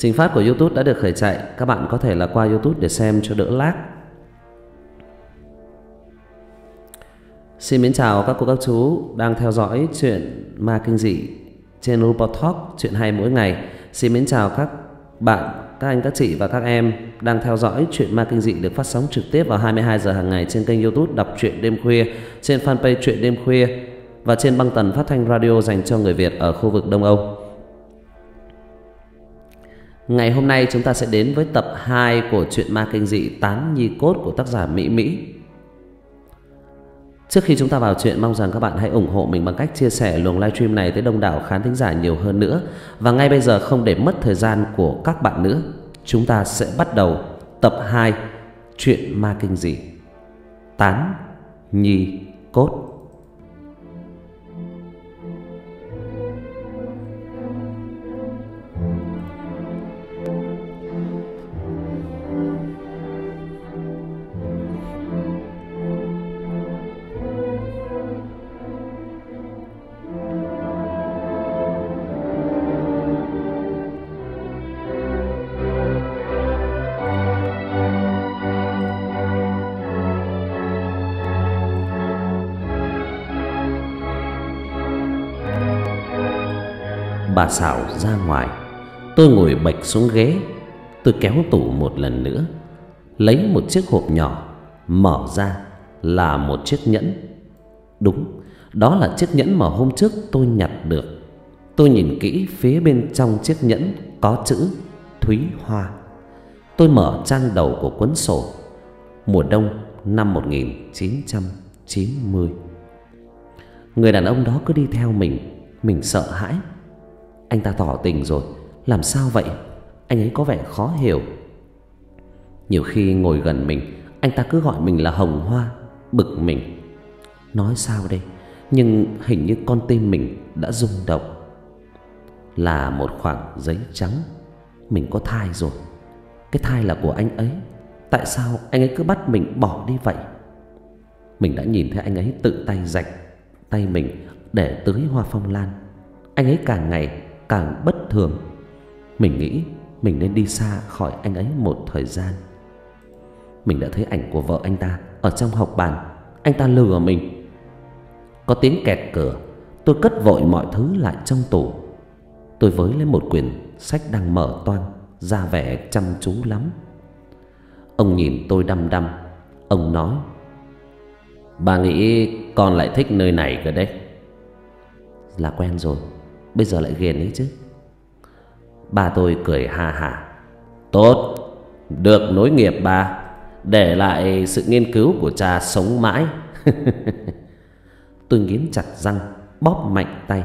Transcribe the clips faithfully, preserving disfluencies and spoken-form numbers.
Trình phát của YouTube đã được khởi chạy. Các bạn có thể là qua YouTube để xem cho đỡ lag. Xin mến chào các cô các chú đang theo dõi chuyện ma kinh dị trên Rupert Talk, chuyện hay mỗi ngày. Xin mến chào các bạn, các anh, các chị và các em đang theo dõi chuyện ma kinh dị được phát sóng trực tiếp vào hai mươi hai giờ hàng ngày trên kênh YouTube Đọc truyện đêm khuya, trên fanpage Truyện đêm khuya và trên băng tần phát thanh radio dành cho người Việt ở khu vực Đông Âu. Ngày hôm nay chúng ta sẽ đến với tập hai của truyện ma kinh dị Tán Nhi Cốt của tác giả Mỹ Mỹ. Trước khi chúng ta vào chuyện, mong rằng các bạn hãy ủng hộ mình bằng cách chia sẻ luồng livestream này tới đông đảo khán thính giả nhiều hơn nữa. Và ngay bây giờ, không để mất thời gian của các bạn nữa, chúng ta sẽ bắt đầu tập hai truyện ma kinh dị Tán Nhi Cốt. Bà Sảo ra ngoài. Tôi ngồi bệch xuống ghế. Tôi kéo tủ một lần nữa, lấy một chiếc hộp nhỏ, mở ra là một chiếc nhẫn. Đúng, đó là chiếc nhẫn mà hôm trước tôi nhặt được. Tôi nhìn kỹ phía bên trong chiếc nhẫn có chữ Thúy Hoa. Tôi mở trang đầu của cuốn sổ. Mùa đông năm một nghìn chín trăm chín mươi. Người đàn ông đó cứ đi theo mình. Mình sợ hãi. Anh ta tỏ tình rồi, làm sao vậy? Anh ấy có vẻ khó hiểu. Nhiều khi ngồi gần mình, anh ta cứ gọi mình là Hồng Hoa. Bực mình. Nói sao đây? Nhưng hình như con tim mình đã rung động. Là một khoảng giấy trắng. Mình có thai rồi. Cái thai là của anh ấy. Tại sao anh ấy cứ bắt mình bỏ đi vậy? Mình đã nhìn thấy anh ấy tự tay rạch tay mình để tưới hoa phong lan. Anh ấy càng ngày càng bất thường. Mình nghĩ mình nên đi xa khỏi anh ấy một thời gian. Mình đã thấy ảnh của vợ anh ta ở trong học bàn. Anh ta lừa mình. Có tiếng kẹt cửa. Tôi cất vội mọi thứ lại trong tủ. Tôi với lấy một quyển sách đang mở toang, ra vẻ chăm chú lắm. Ông nhìn tôi đăm đăm. Ông nói: "Bà nghĩ con lại thích nơi này cơ đấy." Là quen rồi, bây giờ lại ghiền ấy chứ. Bà tôi cười ha hả: "Tốt, được nối nghiệp bà, để lại sự nghiên cứu của cha sống mãi." Tôi nghiến chặt răng, bóp mạnh tay.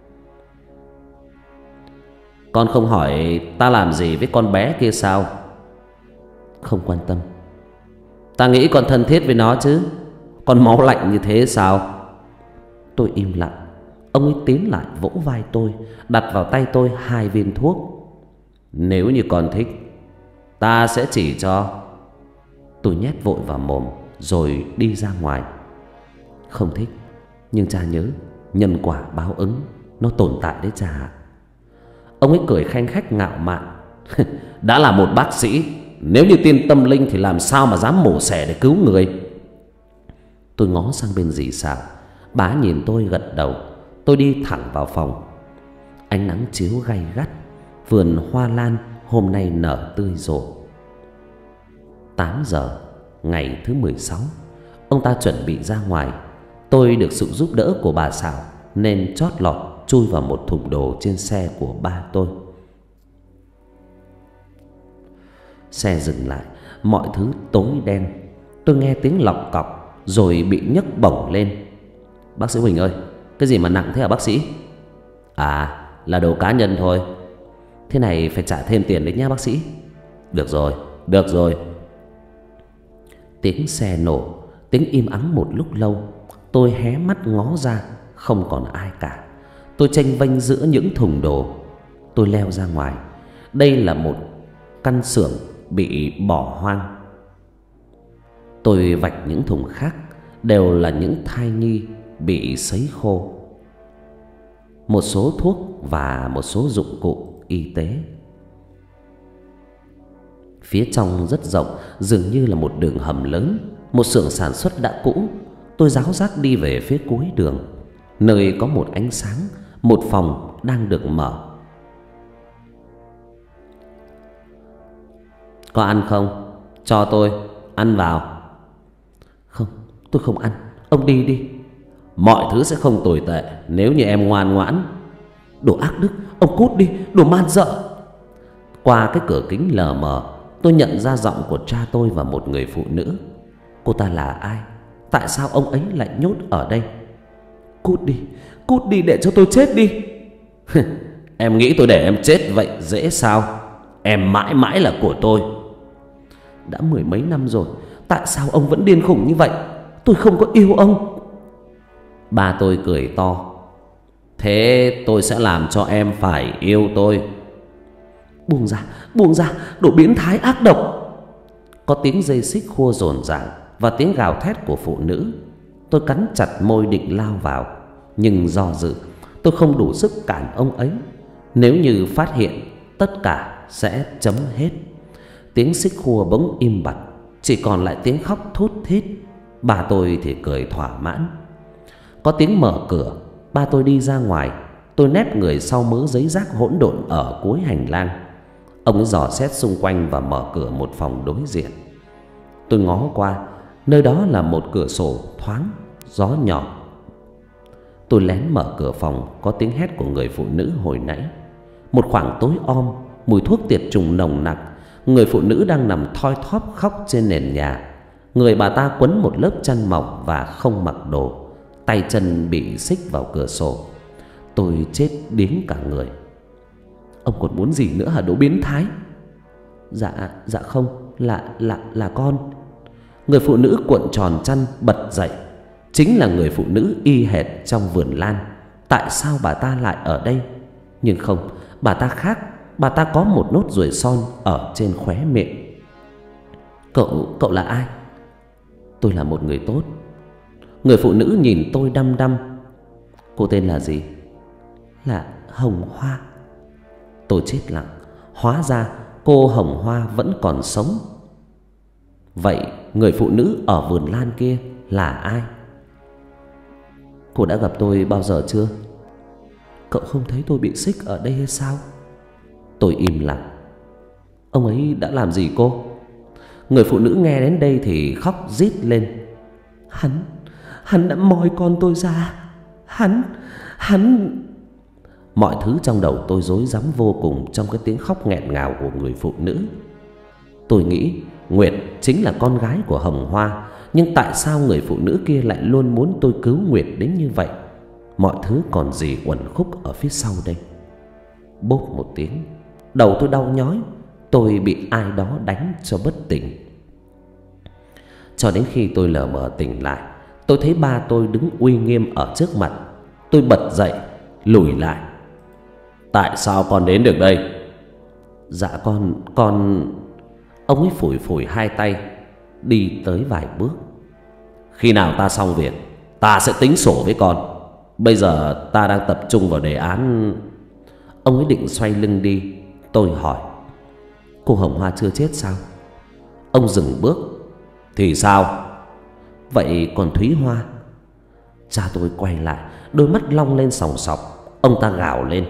"Con không hỏi ta làm gì với con bé kia sao?" "Không quan tâm." "Ta nghĩ con thân thiết với nó chứ. Con máu lạnh như thế sao?" Tôi im lặng. Ông ấy tiến lại vỗ vai tôi, đặt vào tay tôi hai viên thuốc. "Nếu như con thích, ta sẽ chỉ cho." Tôi nhét vội vào mồm rồi đi ra ngoài. "Không thích, nhưng cha nhớ, nhân quả báo ứng nó tồn tại đấy cha." Ông ấy cười khanh khách ngạo mạn. "Đã là một bác sĩ, nếu như tiên tâm linh thì làm sao mà dám mổ xẻ để cứu người." Tôi ngó sang bên dì Sảo. Bà nhìn tôi gật đầu. Tôi đi thẳng vào phòng. Ánh nắng chiếu gay gắt. Vườn hoa lan hôm nay nở tươi rộ. Tám giờ ngày thứ mười sáu. Ông ta chuẩn bị ra ngoài. Tôi được sự giúp đỡ của bà Sảo nên chót lọt chui vào một thùng đồ trên xe của ba tôi. Xe dừng lại. Mọi thứ tối đen. Tôi nghe tiếng lọc cọc rồi bị nhấc bổng lên. "Bác sĩ Huỳnh ơi, cái gì mà nặng thế hả bác sĩ?" "À, là đồ cá nhân thôi." "Thế này phải trả thêm tiền đấy nhá bác sĩ." "Được rồi, được rồi." Tiếng xe nổ. Tiếng im ắng một lúc lâu. Tôi hé mắt ngó ra. Không còn ai cả. Tôi chênh vênh giữa những thùng đồ. Tôi leo ra ngoài. Đây là một căn xưởng bị bỏ hoang. Tôi vạch những thùng khác. Đều là những thai nhi bị sấy khô. một số thuốc và một số dụng cụ y tế. Phía trong rất rộng, dường như là một đường hầm lớn, một xưởng sản xuất đã cũ. Tôi ráo rác đi về phía cuối đường, nơi có một ánh sáng, một phòng đang được mở. Có ăn không? Cho tôi, ăn vào. Không, tôi không ăn, ông đi đi. Mọi thứ sẽ không tồi tệ nếu như em ngoan ngoãn. Đồ ác đức, ông cút đi, đồ man dợ. Qua cái cửa kính lờ mờ, tôi nhận ra giọng của cha tôi và một người phụ nữ. Cô ta là ai? Tại sao ông ấy lại nhốt ở đây? Cút đi, cút đi để cho tôi chết đi. Em nghĩ tôi để em chết vậy dễ sao? Em mãi mãi là của tôi. Đã mười mấy năm rồi, tại sao ông vẫn điên khủng như vậy? Tôi không có yêu ông. Ba tôi cười to. Thế tôi sẽ làm cho em phải yêu tôi. Buông ra, buông ra, đồ biến thái ác độc. Có tiếng dây xích khua rồn ràng và tiếng gào thét của phụ nữ. Tôi cắn chặt môi định lao vào, nhưng do dự, tôi không đủ sức cản ông ấy. Nếu như phát hiện, tất cả sẽ chấm hết. Tiếng xích khua bỗng im bặt, chỉ còn lại tiếng khóc thút thít. Ba tôi thì cười thỏa mãn. Có tiếng mở cửa, ba tôi đi ra ngoài. Tôi nép người sau mớ giấy rác hỗn độn ở cuối hành lang. Ông ấy dò xét xung quanh và mở cửa một phòng đối diện. Tôi ngó qua, nơi đó là một cửa sổ thoáng, gió nhỏ. Tôi lén mở cửa phòng, có tiếng hét của người phụ nữ hồi nãy. Một khoảng tối om, mùi thuốc tiệt trùng nồng nặc. Người phụ nữ đang nằm thoi thóp khóc trên nền nhà. Người bà ta quấn một lớp chăn mỏng và không mặc đồ, tay chân bị xích vào cửa sổ. Tôi chết điếng cả người. Ông còn muốn gì nữa hả đồ biến thái? Dạ, dạ không, là, là, là con. Người phụ nữ cuộn tròn chăn bật dậy. Chính là người phụ nữ y hệt trong vườn lan. Tại sao bà ta lại ở đây? Nhưng không, bà ta khác. Bà ta có một nốt ruồi son ở trên khóe miệng. Cậu, cậu là ai? Tôi là một người tốt. Người phụ nữ nhìn tôi đăm đăm. Cô tên là gì? Là Hồng Hoa. Tôi chết lặng. Hóa ra cô Hồng Hoa vẫn còn sống. Vậy người phụ nữ ở vườn lan kia là ai? Cô đã gặp tôi bao giờ chưa? Cậu không thấy tôi bị xích ở đây hay sao? Tôi im lặng. Ông ấy đã làm gì cô? Người phụ nữ nghe đến đây thì khóc rít lên. Hắn, hắn đã moi con tôi ra. Hắn, hắn... Mọi thứ trong đầu tôi rối rắm vô cùng trong cái tiếng khóc nghẹn ngào của người phụ nữ. Tôi nghĩ Nguyệt chính là con gái của Hồng Hoa. Nhưng tại sao người phụ nữ kia lại luôn muốn tôi cứu Nguyệt đến như vậy? Mọi thứ còn gì uẩn khúc ở phía sau đây. Bốp một tiếng, đầu tôi đau nhói. Tôi bị ai đó đánh cho bất tỉnh. Cho đến khi tôi lờ mờ tỉnh lại, tôi thấy ba tôi đứng uy nghiêm ở trước mặt. Tôi bật dậy, lùi lại. Tại sao con đến được đây? Dạ con, con... Ông ấy phủi phủi hai tay, đi tới vài bước. Khi nào ta xong việc, ta sẽ tính sổ với con. Bây giờ ta đang tập trung vào đề án. Ông ấy định xoay lưng đi. Tôi hỏi, cô Hồng Hoa chưa chết sao? Ông dừng bước. Thì sao? Vậy còn Thúy Hoa? Cha tôi quay lại, đôi mắt long lên sòng sọc. Ông ta gào lên,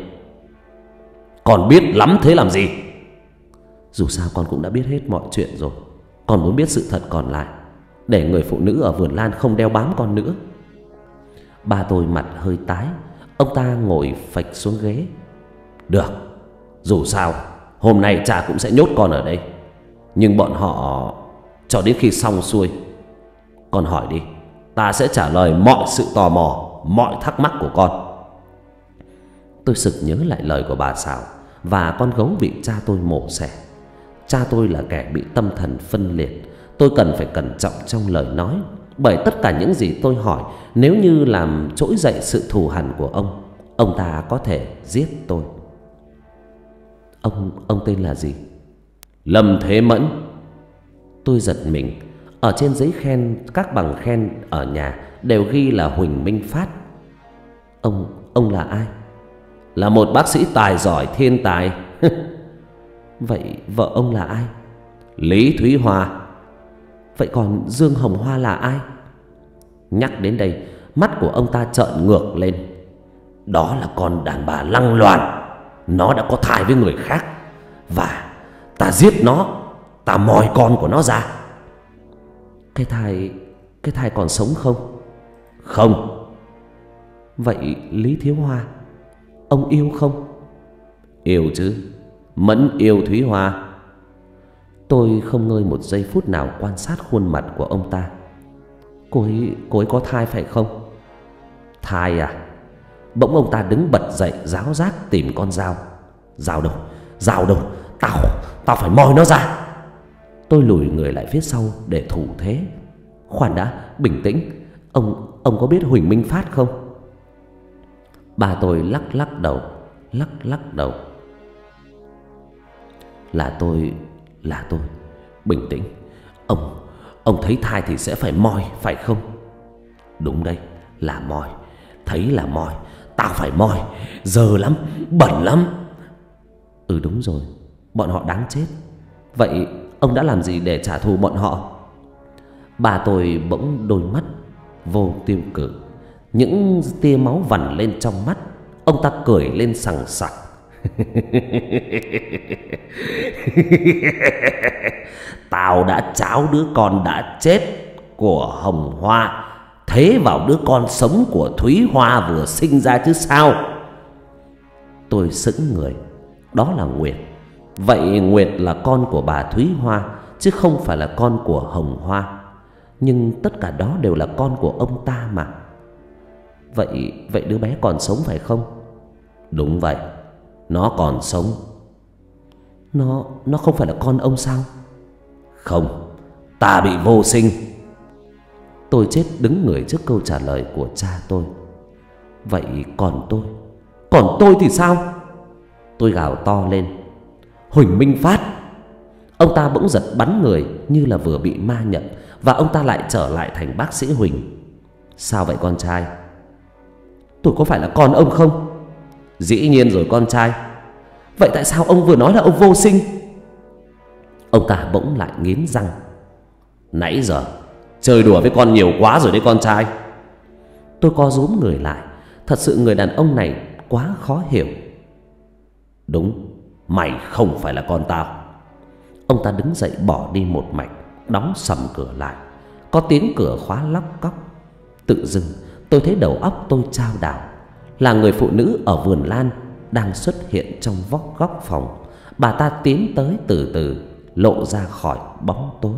con biết lắm thế làm gì? Dù sao con cũng đã biết hết mọi chuyện rồi. Con muốn biết sự thật còn lại, để người phụ nữ ở vườn lan không đeo bám con nữa. Ba tôi mặt hơi tái. Ông ta ngồi phịch xuống ghế. Được, dù sao hôm nay cha cũng sẽ nhốt con ở đây. Nhưng bọn họ cho đến khi xong xuôi. Con hỏi đi, ta sẽ trả lời mọi sự tò mò, mọi thắc mắc của con. Tôi sực nhớ lại lời của bà Sảo và con gấu bị cha tôi mổ xẻ. Cha tôi là kẻ bị tâm thần phân liệt. Tôi cần phải cẩn trọng trong lời nói, bởi tất cả những gì tôi hỏi, nếu như làm trỗi dậy sự thù hằn của ông, ông ta có thể giết tôi. Ông, ông tên là gì? Lâm Thế Mẫn. Tôi giật mình. Ở trên giấy khen, các bằng khen ở nhà đều ghi là Huỳnh Minh Phát. Ông, ông là ai? Là một bác sĩ tài giỏi thiên tài. Vậy vợ ông là ai? Lý Thúy Hoa. Vậy còn Dương Hồng Hoa là ai? Nhắc đến đây, mắt của ông ta trợn ngược lên. Đó là con đàn bà lăng loàn. Nó đã có thai với người khác, và ta giết nó, ta moi con của nó ra. Cái thai, cái thai còn sống không? Không. Vậy Lý Thiếu Hoa, ông yêu không? Yêu chứ, Mẫn yêu Thúy Hoa. Tôi không ngơi một giây phút nào quan sát khuôn mặt của ông ta. Cô ấy, cô ấy có thai phải không? Thai à? Bỗng ông ta đứng bật dậy, ráo rát tìm con dao. Dao đâu? Dao đâu? Tao, tao phải moi nó ra. Tôi lùi người lại phía sau để thủ thế. Khoan đã, bình tĩnh. Ông, ông có biết Huỳnh Minh Phát không? Bà tôi lắc lắc đầu, lắc lắc đầu. Là tôi, là tôi. Bình tĩnh. Ông, ông thấy thai thì sẽ phải moi, phải không? Đúng đấy, là moi. Thấy là moi. Tao phải moi. Dơ lắm, bẩn lắm. Ừ đúng rồi, bọn họ đáng chết. Vậy ông đã làm gì để trả thù bọn họ? Bà tôi bỗng đôi mắt vô tiêu cự, những tia máu vằn lên trong mắt. Ông ta cười lên sằng sặc. Tao đã tráo đứa con đã chết của Hồng Hoa thế vào đứa con sống của Thúy Hoa vừa sinh ra chứ sao? Tôi sững người. Đó là Nguyệt. Vậy Nguyệt là con của bà Thúy Hoa, chứ không phải là con của Hồng Hoa. Nhưng tất cả đó đều là con của ông ta mà. Vậy, vậy đứa bé còn sống phải không? Đúng vậy, nó còn sống. Nó, nó không phải là con ông sao? Không, ta bị vô sinh. Tôi chết đứng người trước câu trả lời của cha tôi. Vậy còn tôi, còn tôi thì sao? Tôi gào to lên. Huỳnh Minh Phát. Ông ta bỗng giật bắn người như là vừa bị ma nhập, và ông ta lại trở lại thành bác sĩ Huỳnh. Sao vậy con trai? Tôi có phải là con ông không? Dĩ nhiên rồi con trai. Vậy tại sao ông vừa nói là ông vô sinh? Ông ta bỗng lại nghiến răng. Nãy giờ chơi đùa với con nhiều quá rồi đấy con trai. Tôi co rúm người lại. Thật sự người đàn ông này quá khó hiểu. Đúng, mày không phải là con tao. Ông ta đứng dậy bỏ đi một mạch, đóng sầm cửa lại. Có tiếng cửa khóa lóc cóc. Tự dưng tôi thấy đầu óc tôi chao đảo. Là người phụ nữ ở vườn lan đang xuất hiện trong vóc góc phòng. Bà ta tiến tới từ từ, lộ ra khỏi bóng tối.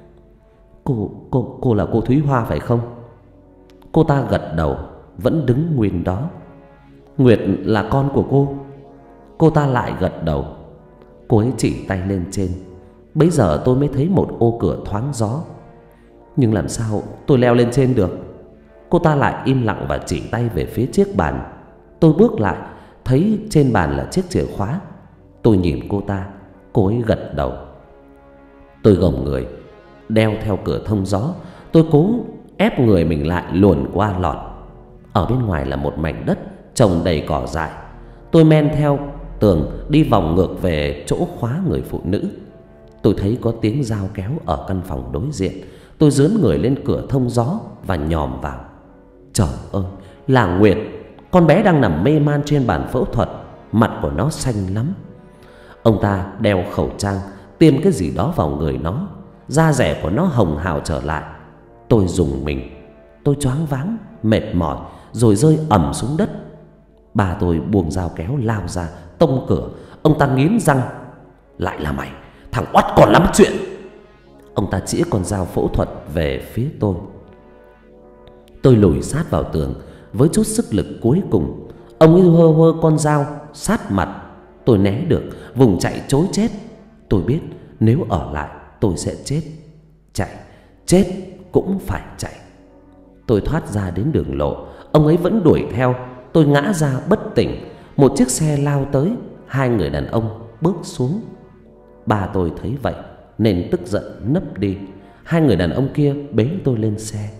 Cô, cô, cô là cô Thúy Hoa phải không? Cô ta gật đầu, vẫn đứng nguyên đó. Nguyệt là con của cô. Cô ta lại gật đầu. Cô ấy chỉ tay lên trên. Bấy giờ tôi mới thấy một ô cửa thoáng gió. Nhưng làm sao tôi leo lên trên được? Cô ta lại im lặng và chỉ tay về phía chiếc bàn. Tôi bước lại, thấy trên bàn là chiếc chìa khóa. Tôi nhìn cô ta, cô ấy gật đầu. Tôi gồng người, đeo theo cửa thông gió. Tôi cố ép người mình lại luồn qua lọt. Ở bên ngoài là một mảnh đất trồng đầy cỏ dại. Tôi men theo tường đi vòng ngược về chỗ khóa người phụ nữ. Tôi thấy có tiếng dao kéo ở căn phòng đối diện. Tôi dướn người lên cửa thông gió và nhòm vào. Trời ơi, là Nguyệt. Con bé đang nằm mê man trên bàn phẫu thuật. Mặt của nó xanh lắm. Ông ta đeo khẩu trang, tiêm cái gì đó vào người nó. Da rẻ của nó hồng hào trở lại. Tôi rùng mình. Tôi choáng váng, mệt mỏi, rồi rơi ầm xuống đất. Bà tôi buông dao kéo lao ra, tông cửa. Ông ta nghiến răng. Lại là mày, thằng oắt còn lắm chuyện. Ông ta chĩa con dao phẫu thuật về phía tôi. Tôi lùi sát vào tường với chút sức lực cuối cùng. Ông ấy hơ hơ con dao sát mặt. Tôi né được, vùng chạy trối chết. Tôi biết nếu ở lại tôi sẽ chết. Chạy, chết cũng phải chạy. Tôi thoát ra đến đường lộ. Ông ấy vẫn đuổi theo. Tôi ngã ra bất tỉnh. Một chiếc xe lao tới. Hai người đàn ông bước xuống. Bà tôi thấy vậy nên tức giận nấp đi. Hai người đàn ông kia bế tôi lên xe.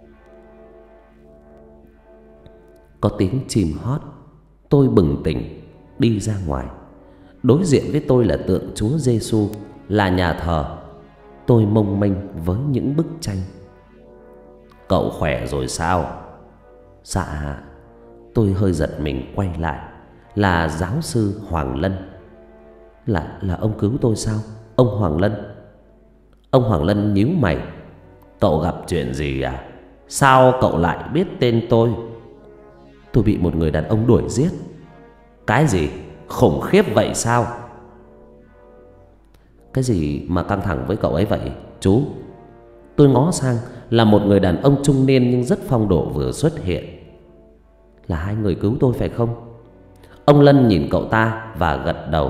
Có tiếng chim hót. Tôi bừng tỉnh, đi ra ngoài. Đối diện với tôi là tượng Chúa Giêsu, là nhà thờ tôi mông mênh với những bức tranh. Cậu khỏe rồi sao? Dạ. Tôi hơi giật mình quay lại. Là giáo sư Hoàng Lân. Là là ông cứu tôi sao, ông Hoàng Lân? Ông Hoàng Lân nhíu mày. Cậu gặp chuyện gì à? Sao cậu lại biết tên tôi? Tôi bị một người đàn ông đuổi giết. Cái gì? Khủng khiếp vậy sao? Cái gì mà căng thẳng với cậu ấy vậy chú? Tôi ngó sang là một người đàn ông trung niên nhưng rất phong độ vừa xuất hiện. Là hai người cứu tôi phải không? Ông Lân nhìn cậu ta và gật đầu.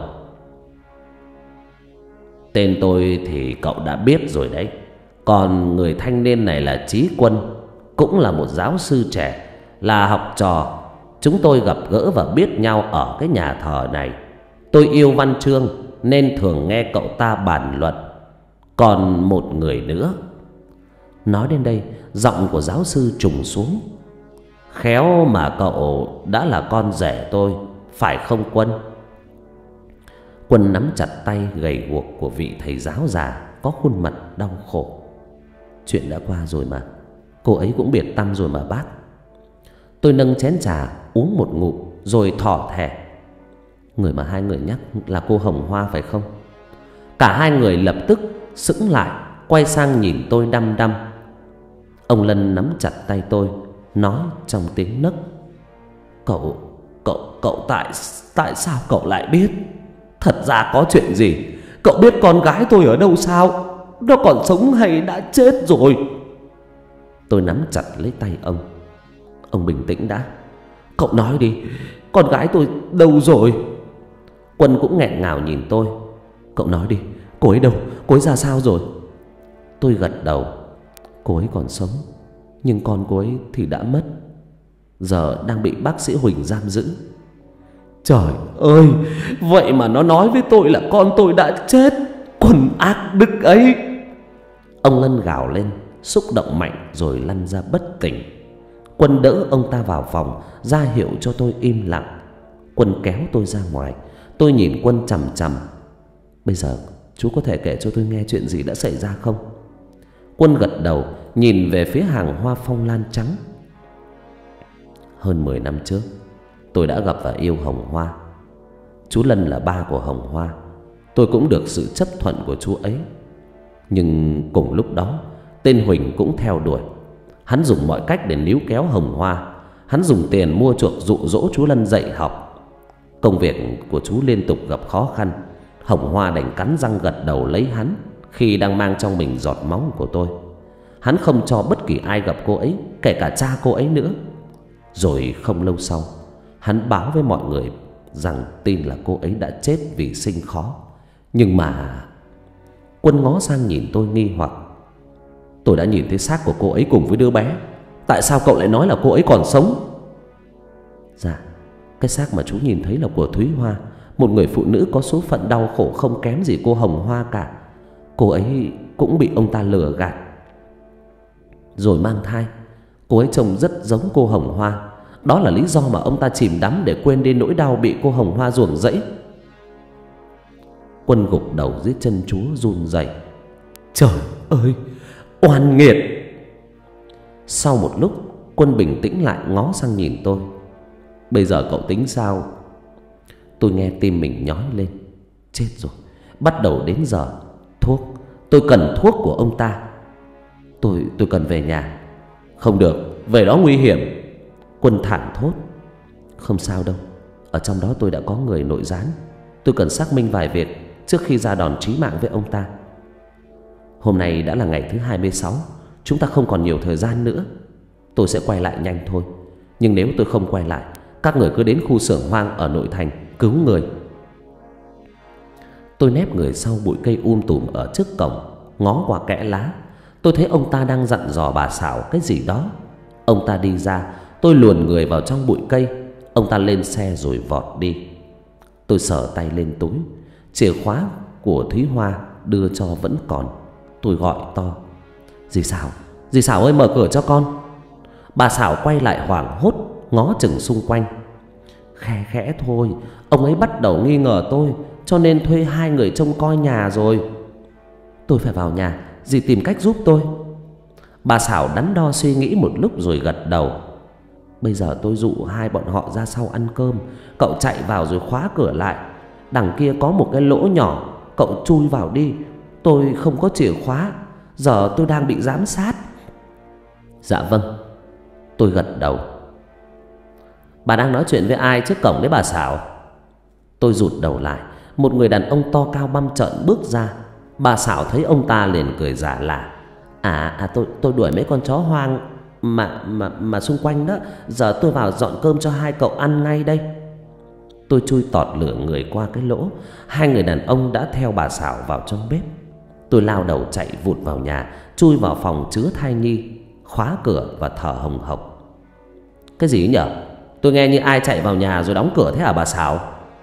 Tên tôi thì cậu đã biết rồi đấy. Còn người thanh niên này là Chí Quân, cũng là một giáo sư trẻ, là học trò. Chúng tôi gặp gỡ và biết nhau ở cái nhà thờ này. Tôi yêu văn chương nên thường nghe cậu ta bàn luận. Còn một người nữa. Nói đến đây, giọng của giáo sư trùng xuống. Khéo mà cậu đã là con rể tôi, phải không Quân? Quân nắm chặt tay gầy guộc của vị thầy giáo già có khuôn mặt đau khổ. Chuyện đã qua rồi mà, cô ấy cũng biệt tâm rồi mà bác. Tôi nâng chén trà uống một ngụm rồi thỏ thẻ. Người mà hai người nhắc là cô Hồng Hoa phải không? Cả hai người lập tức sững lại, quay sang nhìn tôi đăm đăm. Ông Lân nắm chặt tay tôi, nói trong tiếng nấc. Cậu, cậu, cậu tại, tại sao cậu lại biết? Thật ra có chuyện gì? Cậu biết con gái tôi ở đâu sao? Nó còn sống hay đã chết rồi? Tôi nắm chặt lấy tay ông. Ông bình tĩnh đã. Cậu nói đi, con gái tôi đâu rồi? Quân cũng nghẹn ngào nhìn tôi. Cậu nói đi, cô ấy đâu? Cô ấy ra sao rồi? Tôi gật đầu. Cô ấy còn sống, nhưng con cô ấy thì đã mất. Giờ đang bị bác sĩ Huỳnh giam giữ. Trời ơi, vậy mà nó nói với tôi là con tôi đã chết. Quần ác đức ấy. Ông Lân gào lên, xúc động mạnh rồi lăn ra bất tỉnh. Quân đỡ ông ta vào phòng, ra hiệu cho tôi im lặng. Quân kéo tôi ra ngoài. Tôi nhìn Quân chằm chằm. Bây giờ chú có thể kể cho tôi nghe chuyện gì đã xảy ra không? Quân gật đầu, nhìn về phía hàng hoa phong lan trắng. Hơn mười năm trước, tôi đã gặp và yêu Hồng Hoa. Chú Lân là ba của Hồng Hoa. Tôi cũng được sự chấp thuận của chú ấy. Nhưng cùng lúc đó, tên Huỳnh cũng theo đuổi. Hắn dùng mọi cách để níu kéo Hồng Hoa. Hắn dùng tiền mua chuộc dụ dỗ chú Lân dạy học. Công việc của chú liên tục gặp khó khăn. Hồng Hoa đành cắn răng gật đầu lấy hắn khi đang mang trong mình giọt máu của tôi. Hắn không cho bất kỳ ai gặp cô ấy, kể cả cha cô ấy nữa. Rồi không lâu sau, hắn báo với mọi người rằng tin là cô ấy đã chết vì sinh khó. Nhưng mà... Quân ngó sang nhìn tôi nghi hoặc. Tôi đã nhìn thấy xác của cô ấy cùng với đứa bé. Tại sao cậu lại nói là cô ấy còn sống? Dạ, cái xác mà chú nhìn thấy là của Thúy Hoa, một người phụ nữ có số phận đau khổ không kém gì cô Hồng Hoa cả. Cô ấy cũng bị ông ta lừa gạt rồi mang thai. Cô ấy trông rất giống cô Hồng Hoa. Đó là lý do mà ông ta chìm đắm để quên đi nỗi đau bị cô Hồng Hoa ruồng rẫy. Quân gục đầu dưới chân chú run rẩy. Trời ơi, oan nghiệt! Sau một lúc, Quân bình tĩnh lại, ngó sang nhìn tôi. Bây giờ cậu tính sao? Tôi nghe tim mình nhói lên. Chết rồi, bắt đầu đến giờ. Thuốc, tôi cần thuốc của ông ta. Tôi tôi cần về nhà. Không được, về đó nguy hiểm. Quân thẳng thốt. Không sao đâu, ở trong đó tôi đã có người nội gián. Tôi cần xác minh vài việc trước khi ra đòn chí mạng với ông ta. Hôm nay đã là ngày thứ hai mươi sáu. Chúng ta không còn nhiều thời gian nữa. Tôi sẽ quay lại nhanh thôi. Nhưng nếu tôi không quay lại, các người cứ đến khu xưởng hoang ở nội thành cứu người. Tôi nép người sau bụi cây um tùm ở trước cổng, ngó qua kẽ lá. Tôi thấy ông ta đang dặn dò bà Sảo cái gì đó. Ông ta đi ra, tôi luồn người vào trong bụi cây. Ông ta lên xe rồi vọt đi. Tôi sờ tay lên túi. Chìa khóa của Thúy Hoa đưa cho vẫn còn. Tôi gọi to. Dì Sảo, dì Sảo ơi, mở cửa cho con. Bà Sảo quay lại hoảng hốt, ngó chừng xung quanh. Khẽ khẽ thôi, ông ấy bắt đầu nghi ngờ tôi, cho nên thuê hai người trông coi nhà rồi. Tôi phải vào nhà, dì tìm cách giúp tôi. Bà Sảo đắn đo suy nghĩ một lúc rồi gật đầu. Bây giờ tôi dụ hai bọn họ ra sau ăn cơm, cậu chạy vào rồi khóa cửa lại. Đằng kia có một cái lỗ nhỏ, cậu chui vào đi. Tôi không có chìa khóa, giờ tôi đang bị giám sát. Dạ vâng. Tôi gật đầu. Bà đang nói chuyện với ai trước cổng đấy bà Sảo? Tôi rụt đầu lại. Một người đàn ông to cao băm trợn bước ra. Bà Sảo thấy ông ta liền cười giả lạ. À, à tôi tôi đuổi mấy con chó hoang mà mà mà xung quanh đó. Giờ tôi vào dọn cơm cho hai cậu ăn ngay đây. Tôi chui tọt lửa người qua cái lỗ. Hai người đàn ông đã theo bà Sảo vào trong bếp. Tôi lao đầu chạy vụt vào nhà, chui vào phòng chứa thai nhi, khóa cửa và thở hồng hộc. Cái gì nhở? Tôi nghe như ai chạy vào nhà rồi đóng cửa thế hả bà Sảo?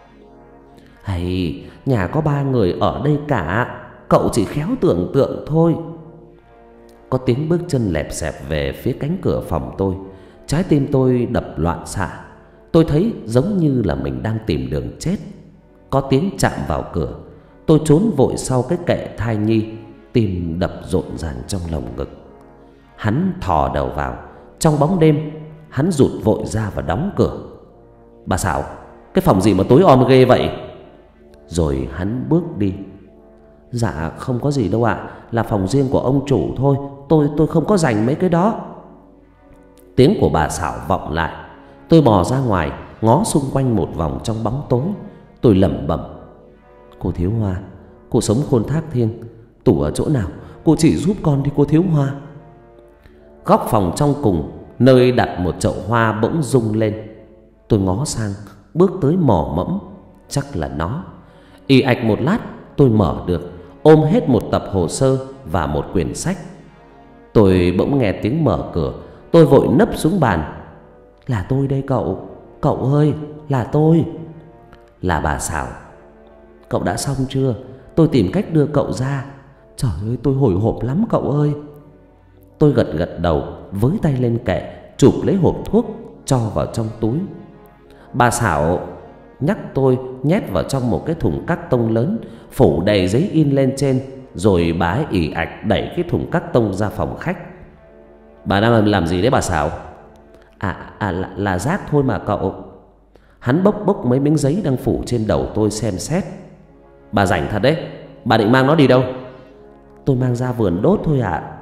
Hay, nhà có ba người ở đây cả, cậu chỉ khéo tưởng tượng thôi. Có tiếng bước chân lẹp xẹp về phía cánh cửa phòng tôi. Trái tim tôi đập loạn xạ. Tôi thấy giống như là mình đang tìm đường chết. Có tiếng chạm vào cửa. Tôi trốn vội sau cái kệ thai nhi, tim đập rộn ràng trong lồng ngực. Hắn thò đầu vào. Trong bóng đêm, hắn rụt vội ra và đóng cửa. Bà Sảo, cái phòng gì mà tối om ghê vậy? Rồi hắn bước đi. Dạ không có gì đâu ạ, là phòng riêng của ông chủ thôi, Tôi tôi không có rành mấy cái đó. Tiếng của bà Sảo vọng lại. Tôi bò ra ngoài, ngó xung quanh một vòng trong bóng tối. Tôi lẩm bẩm: Cô Thiếu Hoa, cô sống khôn thác thiêng, tủ ở chỗ nào, cô chỉ giúp con đi cô Thiếu Hoa. Góc phòng trong cùng, nơi đặt một chậu hoa bỗng rung lên. Tôi ngó sang, bước tới mò mẫm. Chắc là nó. Ì ạch một lát, tôi mở được, ôm hết một tập hồ sơ và một quyển sách. Tôi bỗng nghe tiếng mở cửa. Tôi vội nấp xuống bàn. Là tôi đây cậu. Cậu ơi, là tôi. Là bà Sảo. Cậu đã xong chưa? Tôi tìm cách đưa cậu ra. Trời ơi, tôi hồi hộp lắm cậu ơi. Tôi gật gật đầu, với tay lên kệ, chụp lấy hộp thuốc, cho vào trong túi. Bà Sảo nhắc tôi nhét vào trong một cái thùng cắt tông lớn, phủ đầy giấy in lên trên. Rồi bà ấy ì ạch đẩy cái thùng cắt tông ra phòng khách. Bà đang làm gì đấy bà Sảo? À, à là, là rác thôi mà cậu. Hắn bốc bốc mấy miếng giấy đang phủ trên đầu tôi xem xét. Bà rảnh thật đấy. Bà định mang nó đi đâu? Tôi mang ra vườn đốt thôi ạ. À.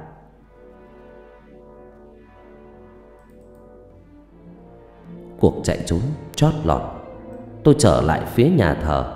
Cuộc chạy trốn chót lọt. Tôi trở lại phía nhà thờ.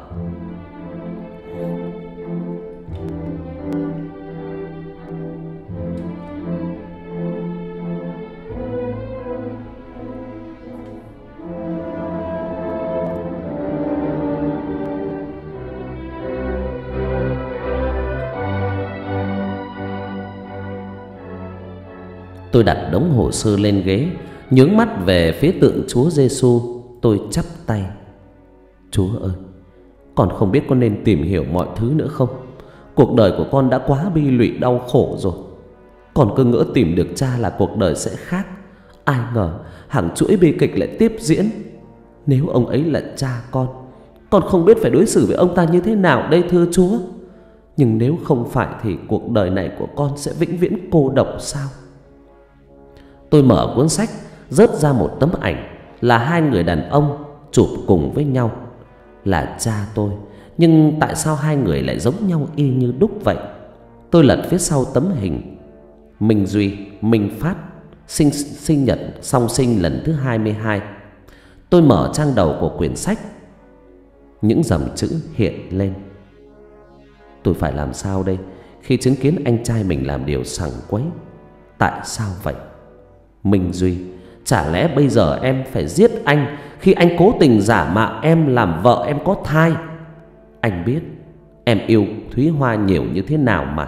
Tôi đặt đống hồ sơ lên ghế, nhướng mắt về phía tượng Chúa Giêsu. Tôi chắp tay. Chúa ơi, con không biết con nên tìm hiểu mọi thứ nữa không. Cuộc đời của con đã quá bi lụy đau khổ rồi. Con cứ ngỡ tìm được cha là cuộc đời sẽ khác. Ai ngờ hàng chuỗi bi kịch lại tiếp diễn. Nếu ông ấy là cha con, con không biết phải đối xử với ông ta như thế nào đây thưa Chúa. Nhưng nếu không phải thì cuộc đời này của con sẽ vĩnh viễn cô độc sao? Tôi mở cuốn sách, rớt ra một tấm ảnh. Là hai người đàn ông chụp cùng với nhau. Là cha tôi. Nhưng tại sao hai người lại giống nhau y như đúc vậy? Tôi lật phía sau tấm hình. Minh Duy, Minh Phát, sinh sinh nhật song sinh lần thứ hai mươi hai. Tôi mở trang đầu của quyển sách. Những dòng chữ hiện lên. Tôi phải làm sao đây khi chứng kiến anh trai mình làm điều sằng quấy? Tại sao vậy? Minh Duy, chả lẽ bây giờ em phải giết anh khi anh cố tình giả mạo em làm vợ em có thai? Anh biết em yêu Thúy Hoa nhiều như thế nào mà.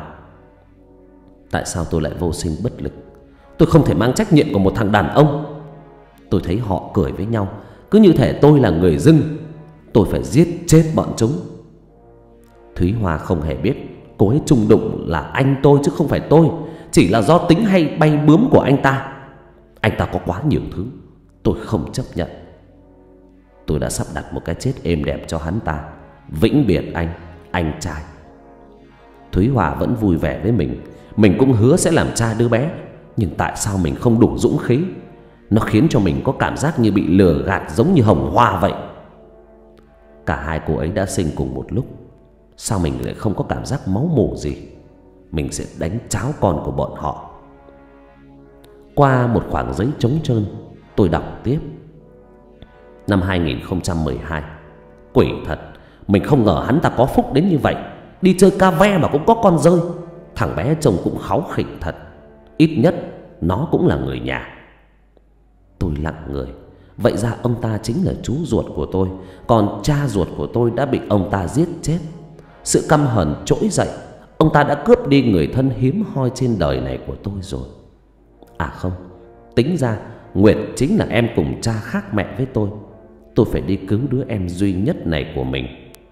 Tại sao tôi lại vô sinh bất lực? Tôi không thể mang trách nhiệm của một thằng đàn ông. Tôi thấy họ cười với nhau, cứ như thể tôi là người dưng. Tôi phải giết chết bọn chúng. Thúy Hoa không hề biết cô ấy chung đụng là anh tôi chứ không phải tôi. Chỉ là do tính hay bay bướm của anh ta. Anh ta có quá nhiều thứ tôi không chấp nhận. Tôi đã sắp đặt một cái chết êm đẹp cho hắn ta. Vĩnh biệt anh, anh trai. Thúy Hoa vẫn vui vẻ với mình. Mình cũng hứa sẽ làm cha đứa bé, nhưng tại sao mình không đủ dũng khí? Nó khiến cho mình có cảm giác như bị lừa gạt, giống như Hồng Hoa vậy. Cả hai cô ấy đã sinh cùng một lúc, sao mình lại không có cảm giác máu mủ gì? Mình sẽ đánh cháo con của bọn họ. Qua một khoảng giấy trống trơn, tôi đọc tiếp. Năm hai nghìn không trăm mười hai. Quỷ thật, mình không ngờ hắn ta có phúc đến như vậy. Đi chơi ca ve mà cũng có con rơi. Thằng bé trông cũng kháu khỉnh thật. Ít nhất nó cũng là người nhà. Tôi lặng người. Vậy ra ông ta chính là chú ruột của tôi. Còn cha ruột của tôi đã bị ông ta giết chết. Sự căm hờn trỗi dậy. Ông ta đã cướp đi người thân hiếm hoi trên đời này của tôi rồi. À không, tính ra Nguyệt chính là em cùng cha khác mẹ với tôi. Tôi phải đi cứu đứa em duy nhất này của mình.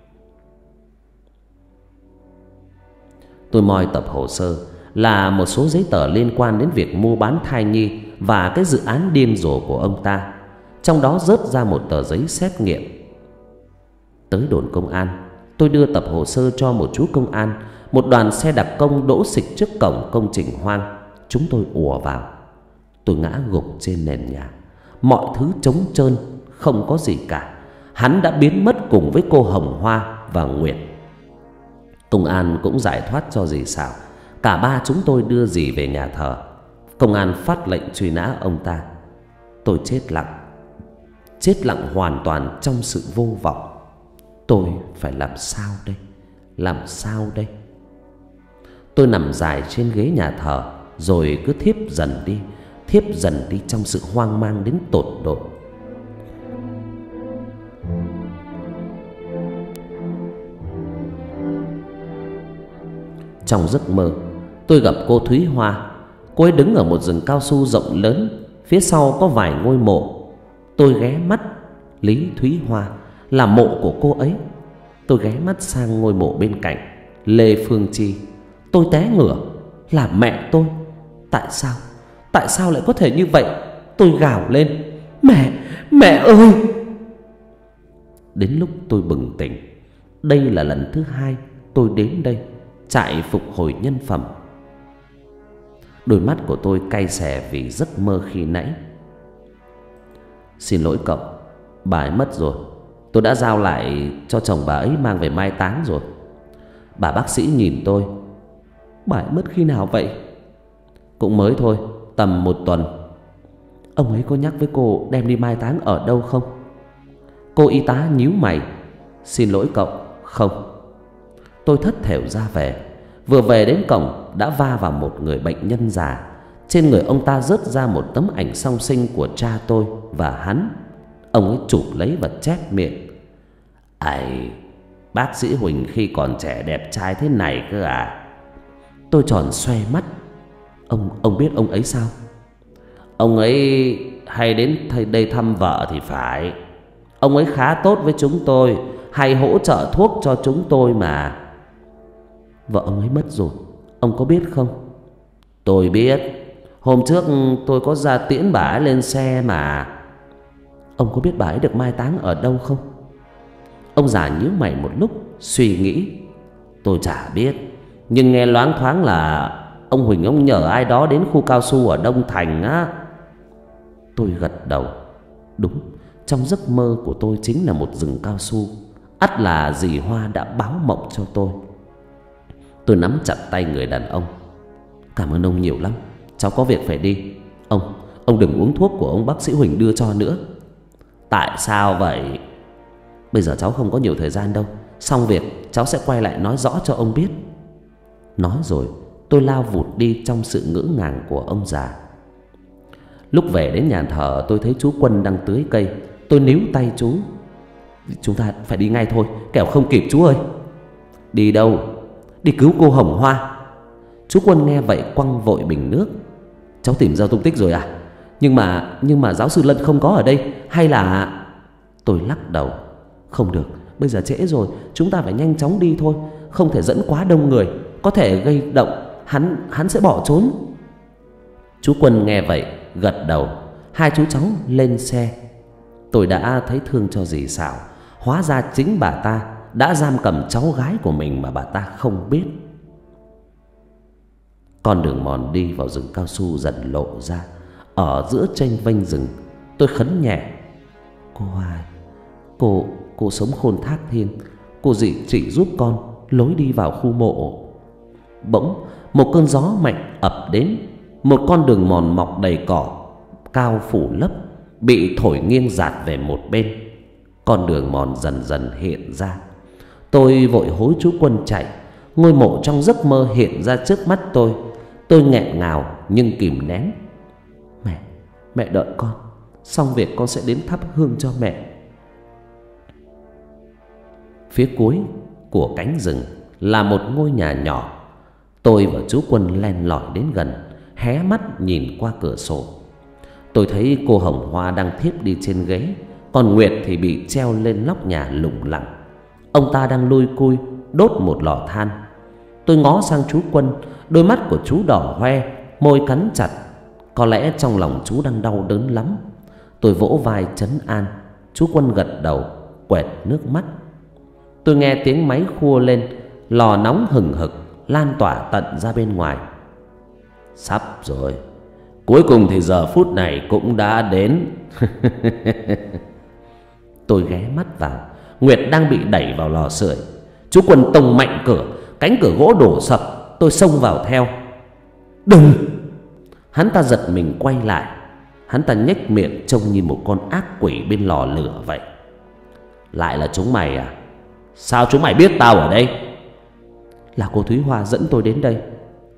Tôi moi tập hồ sơ, là một số giấy tờ liên quan đến việc mua bán thai nhi và cái dự án điên rồ của ông ta. Trong đó rớt ra một tờ giấy xét nghiệm. Tới đồn công an, tôi đưa tập hồ sơ cho một chú công an. Một đoàn xe đặc công đỗ xịch trước cổng công trình hoang. Chúng tôi ùa vào. Tôi ngã gục trên nền nhà. Mọi thứ trống trơn, không có gì cả. Hắn đã biến mất cùng với cô Hồng Hoa và Nguyệt. Công an cũng giải thoát cho dì Sảo. Cả ba chúng tôi đưa dì về nhà thờ. Công an phát lệnh truy nã ông ta. Tôi chết lặng. Chết lặng hoàn toàn trong sự vô vọng. Tôi phải làm sao đây? Làm sao đây? Tôi nằm dài trên ghế nhà thờ, rồi cứ thiếp dần đi, thiếp dần đi trong sự hoang mang đến tột độ. Trong giấc mơ, tôi gặp cô Thúy Hoa. Cô ấy đứng ở một rừng cao su rộng lớn, phía sau có vài ngôi mộ. Tôi ghé mắt. Lý Thúy Hoa là mộ của cô ấy. Tôi ghé mắt sang ngôi mộ bên cạnh, Lê Phương Chi. Tôi té ngửa. Là mẹ tôi. Tại sao? Tại sao lại có thể như vậy? Tôi gào lên: Mẹ! Mẹ ơi! Đến lúc tôi bừng tỉnh. Đây là lần thứ hai tôi đến đây, trại phục hồi nhân phẩm. Đôi mắt của tôi cay xè vì giấc mơ khi nãy. Xin lỗi cậu, bà ấy mất rồi. Tôi đã giao lại cho chồng bà ấy mang về mai táng rồi. Bà bác sĩ nhìn tôi: Bà ấy mất khi nào vậy? Cũng mới thôi, tầm một tuần. Ông ấy có nhắc với cô đem đi mai táng ở đâu không? Cô y tá nhíu mày: Xin lỗi cậu, không. Tôi thất thểu ra về. Vừa về đến cổng đã va vào một người bệnh nhân già. Trên người ông ta rớt ra một tấm ảnh song sinh của cha tôi và hắn. Ông ấy chụp lấy và chép miệng: Ây, bác sĩ Huỳnh khi còn trẻ đẹp trai thế này cơ à? Tôi tròn xoe mắt. Ông ông biết ông ấy sao? Ông ấy hay đến đây thăm vợ thì phải. Ông ấy khá tốt với chúng tôi, hay hỗ trợ thuốc cho chúng tôi mà. Vợ ông ấy mất rồi, ông có biết không? Tôi biết. Hôm trước tôi có ra tiễn bà ấy lên xe mà. Ông có biết bà ấy được mai táng ở đâu không? Ông già nhíu mày một lúc, suy nghĩ. Tôi chả biết, nhưng nghe loáng thoáng là ông Huỳnh ông nhờ ai đó đến khu cao su ở Đông Thành á. Tôi gật đầu. Đúng, trong giấc mơ của tôi chính là một rừng cao su. Ắt là dì Hoa đã báo mộng cho tôi. Tôi nắm chặt tay người đàn ông. Cảm ơn ông nhiều lắm, cháu có việc phải đi. Ông, ông đừng uống thuốc của ông bác sĩ Huỳnh đưa cho nữa. Tại sao vậy? Bây giờ cháu không có nhiều thời gian đâu. Xong việc cháu sẽ quay lại nói rõ cho ông biết. Nói rồi tôi lao vụt đi trong sự ngỡ ngàng của ông già. Lúc về đến nhà thờ, tôi thấy chú Quân đang tưới cây. Tôi níu tay chú: Chúng ta phải đi ngay thôi, kẻo không kịp chú ơi. Đi đâu? Đi cứu cô Hồng Hoa. Chú Quân nghe vậy quăng vội bình nước: Cháu tìm ra tung tích rồi à? Nhưng mà Nhưng mà giáo sư Lân không có ở đây. Hay là... Tôi lắc đầu: Không được, bây giờ trễ rồi. Chúng ta phải nhanh chóng đi thôi. Không thể dẫn quá đông người, có thể gây động. Hắn hắn sẽ bỏ trốn. Chú Quân nghe vậy gật đầu. Hai chú cháu lên xe. Tôi đã thấy thương cho dì Sảo. Hóa ra chính bà ta đã giam cầm cháu gái của mình mà bà ta không biết. Con đường mòn đi vào rừng cao su dần lộ ra. Ở giữa chênh vênh rừng, tôi khấn nhẹ: Cô Hoài, cô cô sống khôn thác thiên, cô dị trị giúp con lối đi vào khu mộ. Bỗng một cơn gió mạnh ập đến. Một con đường mòn mọc đầy cỏ cao phủ lấp bị thổi nghiêng dạt về một bên. Con đường mòn dần dần hiện ra. Tôi vội hối chú Quân chạy. Ngôi mộ trong giấc mơ hiện ra trước mắt tôi. Tôi nghẹn ngào nhưng kìm nén: Mẹ, mẹ đợi con, xong việc con sẽ đến thắp hương cho mẹ. Phía cuối của cánh rừng là một ngôi nhà nhỏ. Tôi và chú Quân len lỏi đến gần, hé mắt nhìn qua cửa sổ. Tôi thấy cô Hồng Hoa đang thiếp đi trên ghế, còn Nguyệt thì bị treo lên nóc nhà lủng lẳng. Ông ta đang lui cui đốt một lò than. Tôi ngó sang chú Quân, đôi mắt của chú đỏ hoe, môi cắn chặt. Có lẽ trong lòng chú đang đau đớn lắm. Tôi vỗ vai trấn an. Chú Quân gật đầu, quẹt nước mắt. Tôi nghe tiếng máy khua lên, lò nóng hừng hực lan tỏa tận ra bên ngoài. Sắp rồi, cuối cùng thì giờ phút này cũng đã đến. Tôi ghé mắt vào. Nguyệt đang bị đẩy vào lò sưởi. Chú Quân tông mạnh cửa, cánh cửa gỗ đổ sập. Tôi xông vào theo. Đừng! Hắn ta giật mình quay lại. Hắn ta nhếch miệng trông như một con ác quỷ bên lò lửa vậy. Lại là chúng mày à? Sao chúng mày biết tao ở đây? Là cô Thúy Hoa dẫn tôi đến đây.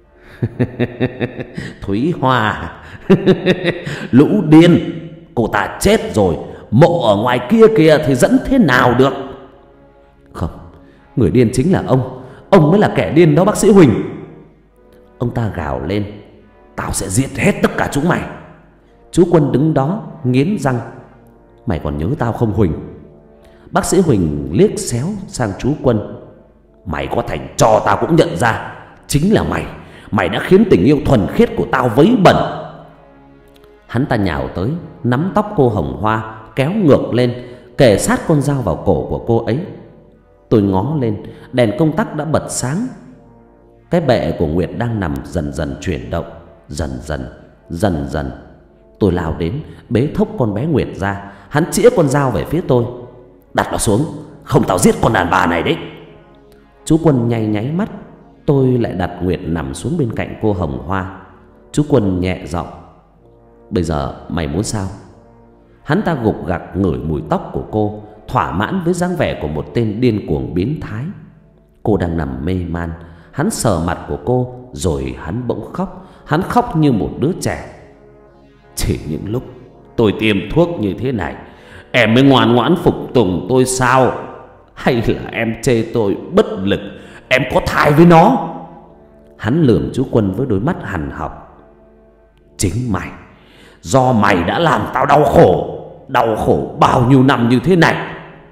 Thúy Hoa? Lũ điên! Cô ta chết rồi, mộ ở ngoài kia kìa thì dẫn thế nào được? Không, người điên chính là ông. Ông mới là kẻ điên đó bác sĩ Huỳnh. Ông ta gào lên: Tao sẽ giết hết tất cả chúng mày. Chú Quân đứng đó nghiến răng: Mày còn nhớ tao không Huỳnh? Bác sĩ Huỳnh liếc xéo sang chú Quân: Mày có thành trò tao cũng nhận ra. Chính là mày. Mày đã khiến tình yêu thuần khiết của tao vấy bẩn. Hắn ta nhào tới, nắm tóc cô Hồng Hoa, kéo ngược lên, kề sát con dao vào cổ của cô ấy. Tôi ngó lên, đèn công tắc đã bật sáng. Cái bệ của Nguyệt đang nằm dần dần chuyển động. Dần dần, dần dần. Tôi lao đến, bế thốc con bé Nguyệt ra. Hắn chĩa con dao về phía tôi: Đặt nó xuống, không tao giết con đàn bà này đấy. Chú Quân nháy nháy mắt. Tôi lại đặt Nguyệt nằm xuống bên cạnh cô Hồng Hoa. Chú Quân nhẹ giọng: Bây giờ mày muốn sao? Hắn ta gục gặc ngửi mùi tóc của cô, thỏa mãn với dáng vẻ của một tên điên cuồng biến thái. Cô đang nằm mê man. Hắn sờ mặt của cô, rồi hắn bỗng khóc. Hắn khóc như một đứa trẻ. Chỉ những lúc tôi tiêm thuốc như thế này, em mới ngoan ngoãn phục tùng tôi sao? Hay là em chê tôi bất lực, em có thai với nó? Hắn lườm chú Quân với đôi mắt hằn học: Chính mày, do mày đã làm tao đau khổ, đau khổ bao nhiêu năm như thế này.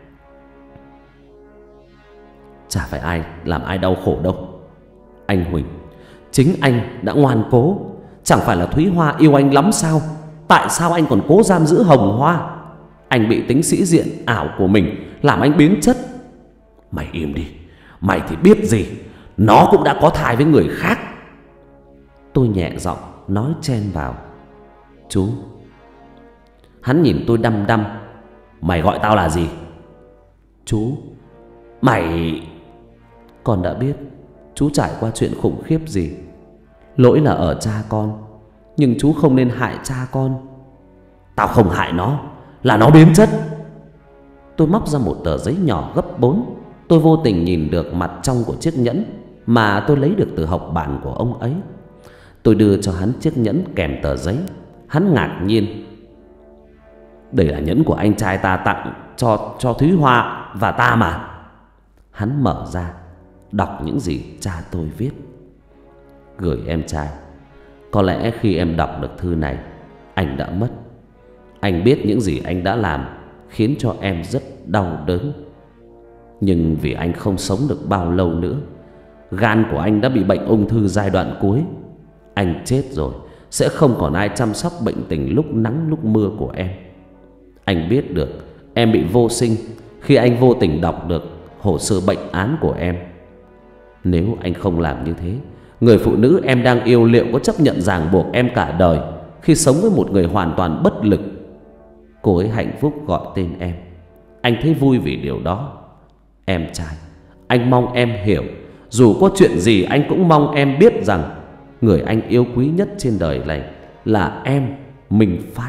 Chả phải ai làm ai đau khổ đâu anh Huỳnh. Chính anh đã ngoan cố. Chẳng phải là Thúy Hoa yêu anh lắm sao? Tại sao anh còn cố giam giữ Hồng Hoa? Anh bị tính sĩ diện ảo của mình làm anh biến chất. Mày im đi, mày thì biết gì. Nó cũng đã có thai với người khác. Tôi nhẹ giọng nói chen vào: Chú. Hắn nhìn tôi đăm đăm: Mày gọi tao là gì? Chú. Mày... Con đã biết chú trải qua chuyện khủng khiếp gì. Lỗi là ở cha con, nhưng chú không nên hại cha con. Tao không hại nó, là nó biến chất. Tôi móc ra một tờ giấy nhỏ gấp bốn. Tôi vô tình nhìn được mặt trong của chiếc nhẫn mà tôi lấy được từ học bản của ông ấy. Tôi đưa cho hắn chiếc nhẫn kèm tờ giấy. Hắn ngạc nhiên: Đây là nhẫn của anh trai ta tặng cho cho Thúy Hoa và ta mà. Hắn mở ra, đọc những gì cha tôi viết: Gửi em trai. Có lẽ khi em đọc được thư này, anh đã mất. Anh biết những gì anh đã làm khiến cho em rất đau đớn. Nhưng vì anh không sống được bao lâu nữa, gan của anh đã bị bệnh ung thư giai đoạn cuối. Anh chết rồi, sẽ không còn ai chăm sóc bệnh tình lúc nắng lúc mưa của em. Anh biết được em bị vô sinh khi anh vô tình đọc được hồ sơ bệnh án của em. Nếu anh không làm như thế, Người phụ nữ em đang yêu liệu có chấp nhận ràng buộc em cả đời khi sống với một người hoàn toàn bất lực? Cô ấy hạnh phúc gọi tên em. Anh thấy vui vì điều đó. Em trai, anh mong em hiểu, dù có chuyện gì anh cũng mong em biết rằng người anh yêu quý nhất trên đời này là em, Minh Phát.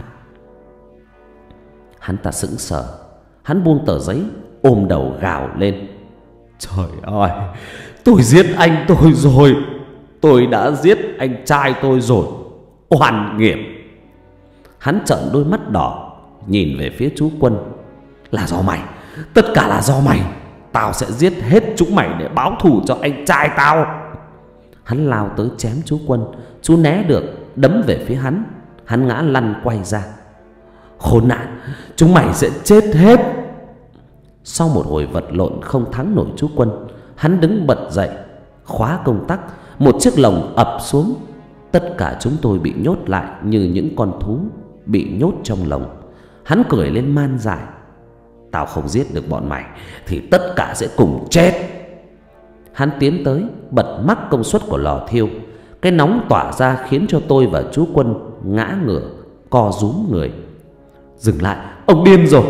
Hắn ta sững sờ. Hắn buông tờ giấy, ôm đầu gào lên: Trời ơi, tôi giết anh tôi rồi. Tôi đã giết anh trai tôi rồi. Oan nghiệp. Hắn trợn đôi mắt đỏ, nhìn về phía chú Quân: Là do mày, tất cả là do mày. Tao sẽ giết hết chúng mày để báo thù cho anh trai tao. Hắn lao tới chém chú Quân. Chú né được, đấm về phía hắn. Hắn ngã lăn quay ra. Khốn nạn, chúng mày sẽ chết hết. Sau một hồi vật lộn không thắng nổi chú Quân, hắn đứng bật dậy, khóa công tắc. Một chiếc lồng ập xuống. Tất cả chúng tôi bị nhốt lại như những con thú bị nhốt trong lồng. Hắn cười lên man dại: Tao không giết được bọn mày thì tất cả sẽ cùng chết. Hắn tiến tới, bật mắc công suất của lò thiêu. Cái nóng tỏa ra khiến cho tôi và chú Quân ngã ngửa, co rúm người. Dừng lại, ông điên rồi.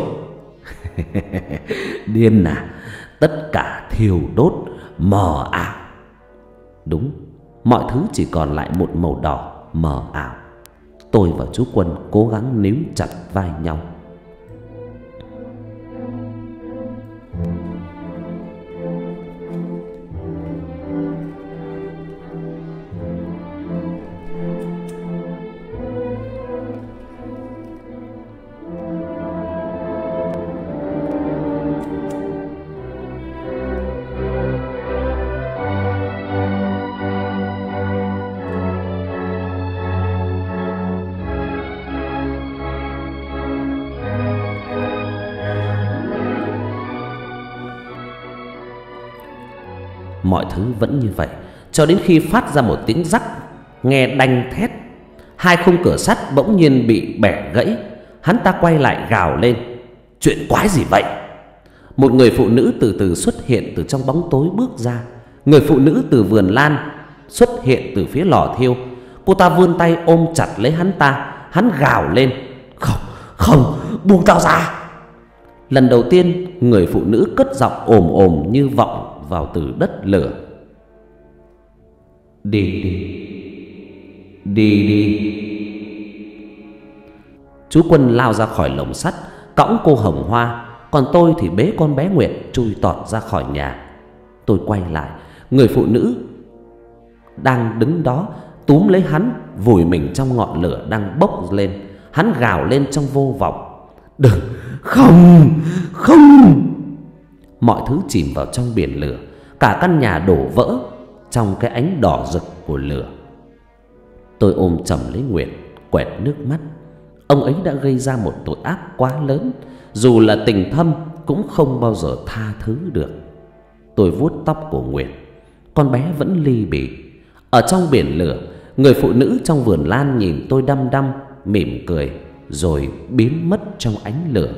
Điên à? Tất cả thiêu đốt, mờ ảo. Đúng, mọi thứ chỉ còn lại một màu đỏ mờ ảo. Tôi và chú Quân cố gắng níu chặt vai nhau. Mọi thứ vẫn như vậy cho đến khi phát ra một tiếng rắc nghe đanh thét. Hai khung cửa sắt bỗng nhiên bị bẻ gãy. Hắn ta quay lại gào lên: Chuyện quái gì vậy? Một người phụ nữ từ từ xuất hiện từ trong bóng tối bước ra. Người phụ nữ từ vườn lan xuất hiện từ phía lò thiêu. Cô ta vươn tay ôm chặt lấy hắn ta. Hắn gào lên: Không, không, buông tao ra. Lần đầu tiên người phụ nữ cất giọng ồm ồm như vọng vào từ đất lửa: Đi đi, đi đi. Chú Quân lao ra khỏi lồng sắt, cõng cô Hồng Hoa. Còn tôi thì bế con bé Nguyệt chui tọt ra khỏi nhà. Tôi quay lại, người phụ nữ đang đứng đó túm lấy hắn, vùi mình trong ngọn lửa đang bốc lên. Hắn gào lên trong vô vọng: Đừng, không, không. Mọi thứ chìm vào trong biển lửa. Cả căn nhà đổ vỡ trong cái ánh đỏ rực của lửa. Tôi ôm chầm lấy Nguyệt, quẹt nước mắt. Ông ấy đã gây ra một tội ác quá lớn, dù là tình thâm cũng không bao giờ tha thứ được. Tôi vuốt tóc của Nguyệt. Con bé vẫn ly bì. Ở trong biển lửa, người phụ nữ trong vườn lan nhìn tôi đăm đăm, mỉm cười, rồi biến mất trong ánh lửa.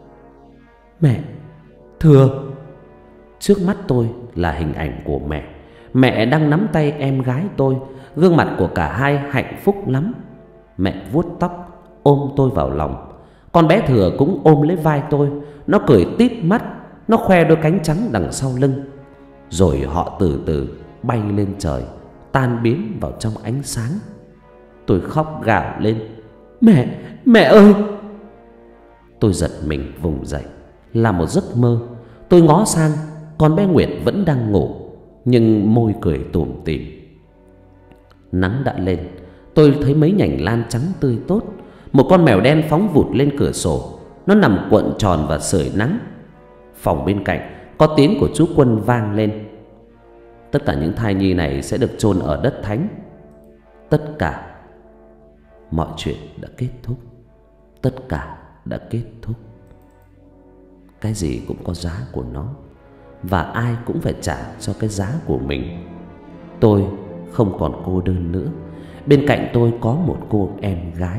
Mẹ, thưa. Trước mắt tôi là hình ảnh của mẹ. Mẹ đang nắm tay em gái tôi. Gương mặt của cả hai hạnh phúc lắm. Mẹ vuốt tóc, ôm tôi vào lòng. Con bé Thừa cũng ôm lấy vai tôi. Nó cười tít mắt, nó khoe đôi cánh trắng đằng sau lưng. Rồi họ từ từ bay lên trời, tan biến vào trong ánh sáng. Tôi khóc gào lên: Mẹ, mẹ ơi. Tôi giật mình vùng dậy. Là một giấc mơ. Tôi ngó sang, con bé Nguyệt vẫn đang ngủ, nhưng môi cười tủm tỉm. Nắng đã lên. Tôi thấy mấy nhành lan trắng tươi tốt. Một con mèo đen phóng vụt lên cửa sổ. Nó nằm cuộn tròn và sưởi nắng. Phòng bên cạnh có tiếng của chú Quân vang lên: Tất cả những thai nhi này sẽ được chôn ở đất thánh. Tất cả mọi chuyện đã kết thúc. Tất cả đã kết thúc. Cái gì cũng có giá của nó, và ai cũng phải trả cho cái giá của mình. Tôi không còn cô đơn nữa. Bên cạnh tôi có một cô em gái.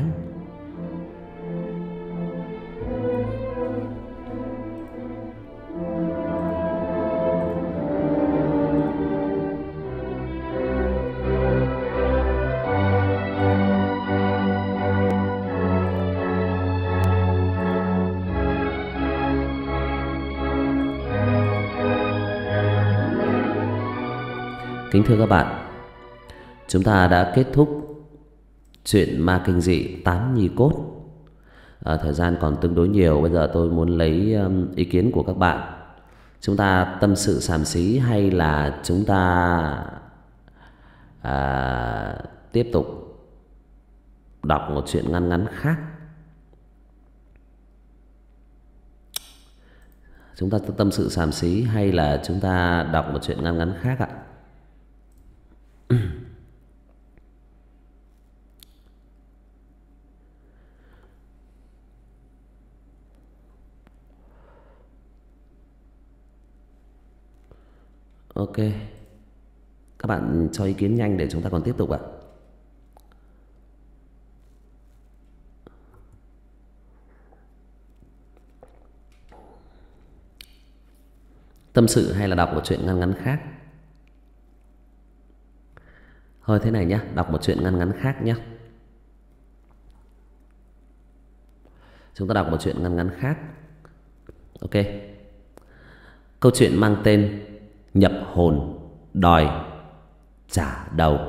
Kính thưa các bạn, chúng ta đã kết thúc chuyện ma kinh dị Tán Nhi Cốt. à, Thời gian còn tương đối nhiều. Bây giờ tôi muốn lấy um, ý kiến của các bạn. Chúng ta tâm sự xàm xí hay là chúng ta à, tiếp tục đọc một chuyện ngắn ngắn khác? Chúng ta tâm sự xàm xí hay là chúng ta đọc một chuyện ngắn ngắn khác ạ? Ok, các bạn cho ý kiến nhanh để chúng ta còn tiếp tục ạ. Tâm sự hay là đọc một chuyện ngắn ngắn khác? Thôi thế này nhé, đọc một chuyện ngắn ngắn khác nhé. Chúng ta đọc một chuyện ngắn ngắn khác. Ok. Câu chuyện mang tên Nhập hồn đòi trả đầu.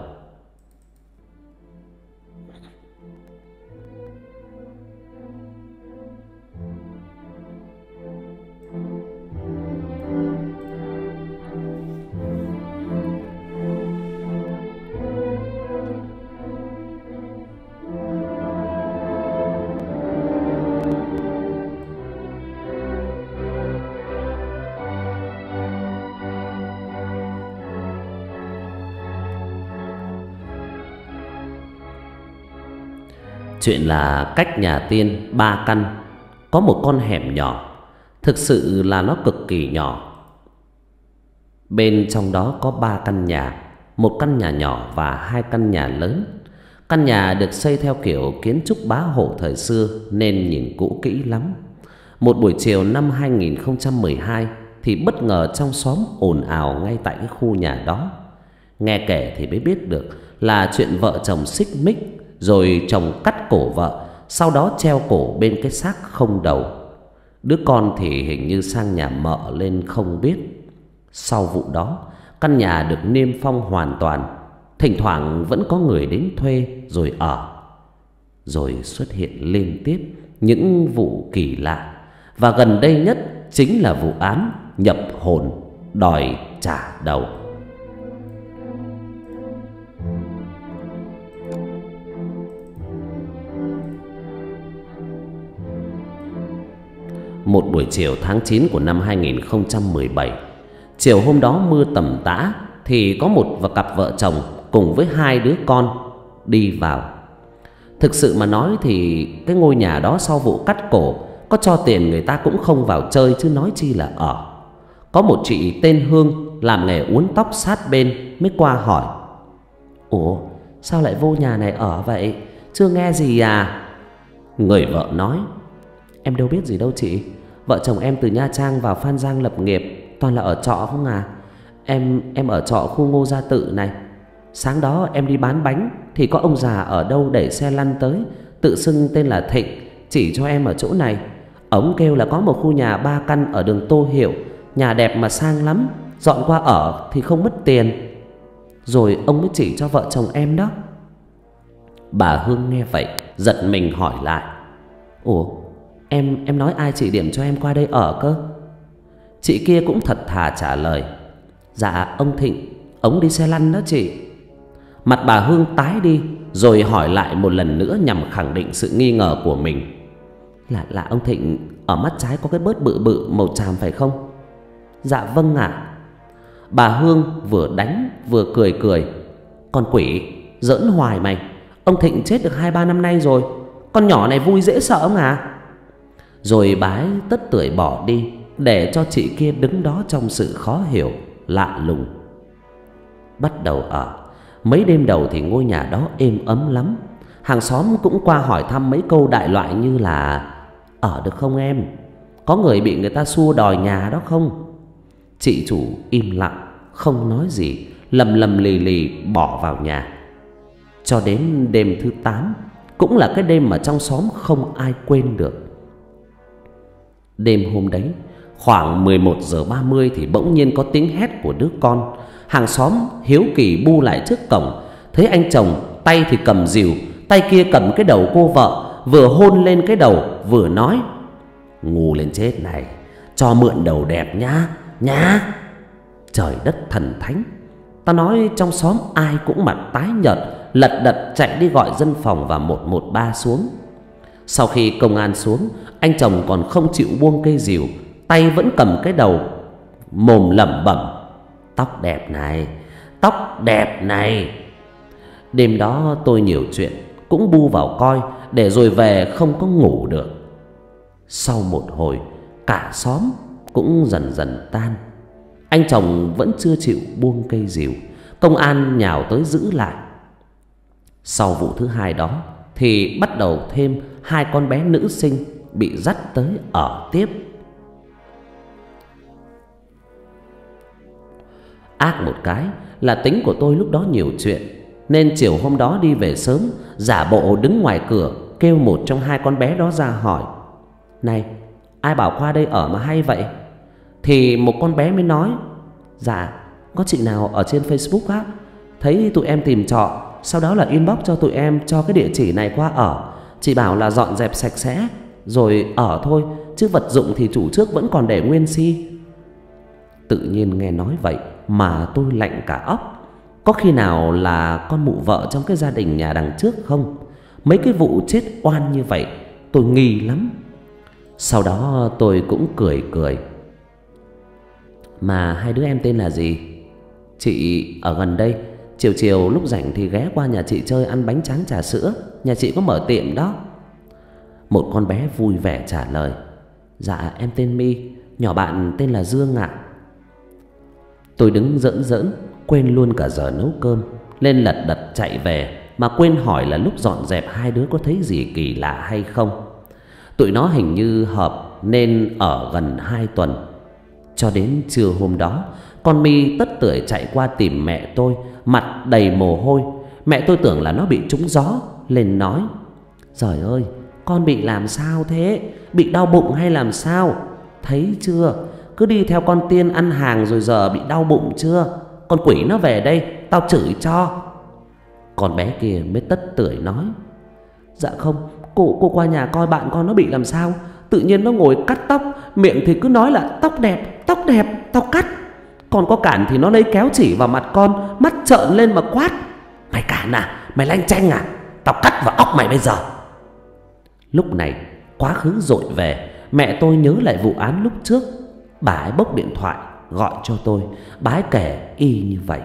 Chuyện là cách nhà Tiên ba căn có một con hẻm nhỏ. Thực sự là nó cực kỳ nhỏ. Bên trong đó có ba căn nhà, một căn nhà nhỏ và hai căn nhà lớn. Căn nhà được xây theo kiểu kiến trúc bá hộ thời xưa nên nhìn cũ kỹ lắm. Một buổi chiều năm hai nghìn không trăm mười hai thì bất ngờ trong xóm ồn ào ngay tại cái khu nhà đó. Nghe kể thì mới biết được là chuyện vợ chồng xích mích, rồi chồng cắt cổ vợ, sau đó treo cổ bên cái xác không đầu. Đứa con thì hình như sang nhà mợ lên không biết. Sau vụ đó, căn nhà được niêm phong hoàn toàn. Thỉnh thoảng vẫn có người đến thuê rồi ở. Rồi xuất hiện liên tiếp những vụ kỳ lạ. Và gần đây nhất chính là vụ án nhập hồn đòi trả đầu. Một buổi chiều tháng chín của năm hai nghìn không trăm mười bảy, chiều hôm đó mưa tầm tã, thì có một và cặp vợ chồng cùng với hai đứa con đi vào. Thực sự mà nói thì cái ngôi nhà đó sau vụ cắt cổ, có cho tiền người ta cũng không vào chơi chứ nói chi là ở. Có một chị tên Hương làm nghề uốn tóc sát bên mới qua hỏi: "Ủa, sao lại vô nhà này ở vậy? Chưa nghe gì à?" Người vợ nói: "Em đâu biết gì đâu chị. Vợ chồng em từ Nha Trang vào Phan Giang lập nghiệp, toàn là ở trọ không à. Em em ở trọ khu Ngô Gia Tự này. Sáng đó em đi bán bánh thì có ông già ở đâu đẩy xe lăn tới, tự xưng tên là Thịnh, chỉ cho em ở chỗ này. Ông kêu là có một khu nhà ba căn ở đường Tô Hiệu, nhà đẹp mà sang lắm, dọn qua ở thì không mất tiền. Rồi ông mới chỉ cho vợ chồng em đó." Bà Hương nghe vậy giật mình hỏi lại: "Ủa, em em nói ai chỉ điểm cho em qua đây ở cơ?" Chị kia cũng thật thà trả lời: "Dạ ông Thịnh, ông đi xe lăn đó chị." Mặt bà Hương tái đi, rồi hỏi lại một lần nữa nhằm khẳng định sự nghi ngờ của mình: Là là ông Thịnh ở mắt trái có cái bớt bự bự màu tràm phải không?" "Dạ vâng ạ." À. Bà Hương vừa đánh vừa cười cười: "Con quỷ, giỡn hoài mày. Ông Thịnh chết được hai ba năm nay rồi, con nhỏ này vui dễ sợ ông à?" Rồi bà ấy tất tưởi bỏ đi, để cho chị kia đứng đó trong sự khó hiểu, lạ lùng. Bắt đầu ở, mấy đêm đầu thì ngôi nhà đó êm ấm lắm. Hàng xóm cũng qua hỏi thăm mấy câu đại loại như là: "Ở được không em? Có người bị người ta xua đòi nhà đó không?" Chị chủ im lặng, không nói gì, lầm lầm lì lì bỏ vào nhà. Cho đến đêm thứ tám, cũng là cái đêm mà trong xóm không ai quên được. Đêm hôm đấy, khoảng mười một giờ ba mươi thì bỗng nhiên có tiếng hét của đứa con. Hàng xóm hiếu kỳ bu lại trước cổng, thấy anh chồng tay thì cầm rìu, tay kia cầm cái đầu cô vợ, vừa hôn lên cái đầu vừa nói: "Ngu lên chết này, cho mượn đầu đẹp nhá, nhá." Trời đất thần thánh, ta nói trong xóm ai cũng mặt tái nhợt, lật đật chạy đi gọi dân phòng và một một ba xuống. Sau khi công an xuống, anh chồng còn không chịu buông cây rìu, tay vẫn cầm cái đầu, mồm lẩm bẩm: "Tóc đẹp này, tóc đẹp này." Đêm đó tôi nhiều chuyện, cũng bu vào coi, để rồi về không có ngủ được. Sau một hồi, cả xóm cũng dần dần tan. Anh chồng vẫn chưa chịu buông cây rìu, công an nhào tới giữ lại. Sau vụ thứ hai đó thì bắt đầu thêm hai con bé nữ sinh bị dắt tới ở tiếp. Ác một cái là tính của tôi lúc đó nhiều chuyện, nên chiều hôm đó đi về sớm, giả bộ đứng ngoài cửa kêu một trong hai con bé đó ra hỏi: "Này, ai bảo qua đây ở mà hay vậy?" Thì một con bé mới nói: "Dạ, có chị nào ở trên Facebook á, thấy tụi em tìm trọ, sau đó là inbox cho tụi em cho cái địa chỉ này qua ở. Chị bảo là dọn dẹp sạch sẽ rồi ở thôi, chứ vật dụng thì chủ trước vẫn còn để nguyên si." Tự nhiên nghe nói vậy mà tôi lạnh cả óc. Có khi nào là con mụ vợ trong cái gia đình nhà đằng trước không? Mấy cái vụ chết oan như vậy tôi nghi lắm. Sau đó tôi cũng cười cười: "Mà hai đứa em tên là gì? Chị ở gần đây, chiều chiều lúc rảnh thì ghé qua nhà chị chơi ăn bánh tráng trà sữa, nhà chị có mở tiệm đó." Một con bé vui vẻ trả lời: "Dạ em tên My, nhỏ bạn tên là Dương ạ." Tôi đứng giỡn giỡn, quên luôn cả giờ nấu cơm, lên lật đật chạy về, mà quên hỏi là lúc dọn dẹp hai đứa có thấy gì kỳ lạ hay không. Tụi nó hình như hợp nên ở gần hai tuần. Cho đến trưa hôm đó, con My tất tưởi chạy qua tìm mẹ tôi, mặt đầy mồ hôi. Mẹ tôi tưởng là nó bị trúng gió, lên nói: "Trời ơi, con bị làm sao thế? Bị đau bụng hay làm sao? Thấy chưa, cứ đi theo con Tiên ăn hàng rồi giờ bị đau bụng chưa? Con quỷ nó về đây, tao chửi cho." Con bé kia mới tất tưởi nói: "Dạ không, cô cô qua nhà coi bạn con nó bị làm sao. Tự nhiên nó ngồi cắt tóc, miệng thì cứ nói là tóc đẹp, tóc đẹp, tao cắt. Còn có cản thì nó lấy kéo chỉ vào mặt con, mắt trợn lên mà quát: Mày cản à, mày lanh chanh à, tao cắt vào óc mày bây giờ." Lúc này quá khứ dội về, mẹ tôi nhớ lại vụ án lúc trước. Bà ấy bốc điện thoại gọi cho tôi, bà ấy kể y như vậy.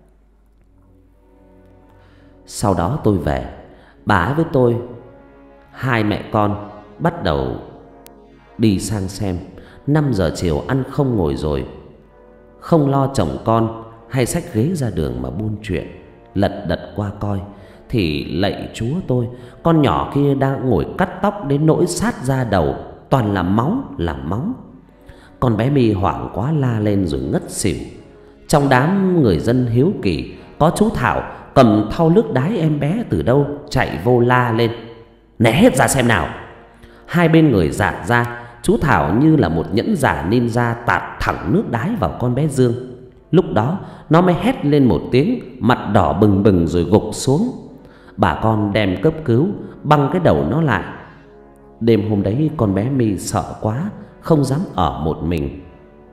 Sau đó tôi về, bà ấy với tôi, hai mẹ con bắt đầu đi sang xem. Năm giờ chiều ăn không ngồi rồi, không lo chồng con hay xách ghế ra đường mà buôn chuyện, lật đật qua coi thì lạy Chúa tôi, con nhỏ kia đang ngồi cắt tóc đến nỗi sát da đầu, toàn là máu là máu. Con bé My hoảng quá la lên rồi ngất xỉu. Trong đám người dân hiếu kỳ, có chú Thảo cầm thau nước đái em bé từ đâu chạy vô la lên: "Né hết ra xem nào." Hai bên người dạt ra, chú Thảo như là một nhẫn giả ninja tạt thẳng nước đái vào con bé Dương. Lúc đó nó mới hét lên một tiếng, mặt đỏ bừng bừng rồi gục xuống. Bà con đem cấp cứu, băng cái đầu nó lại. Đêm hôm đấy con bé My sợ quá, không dám ở một mình.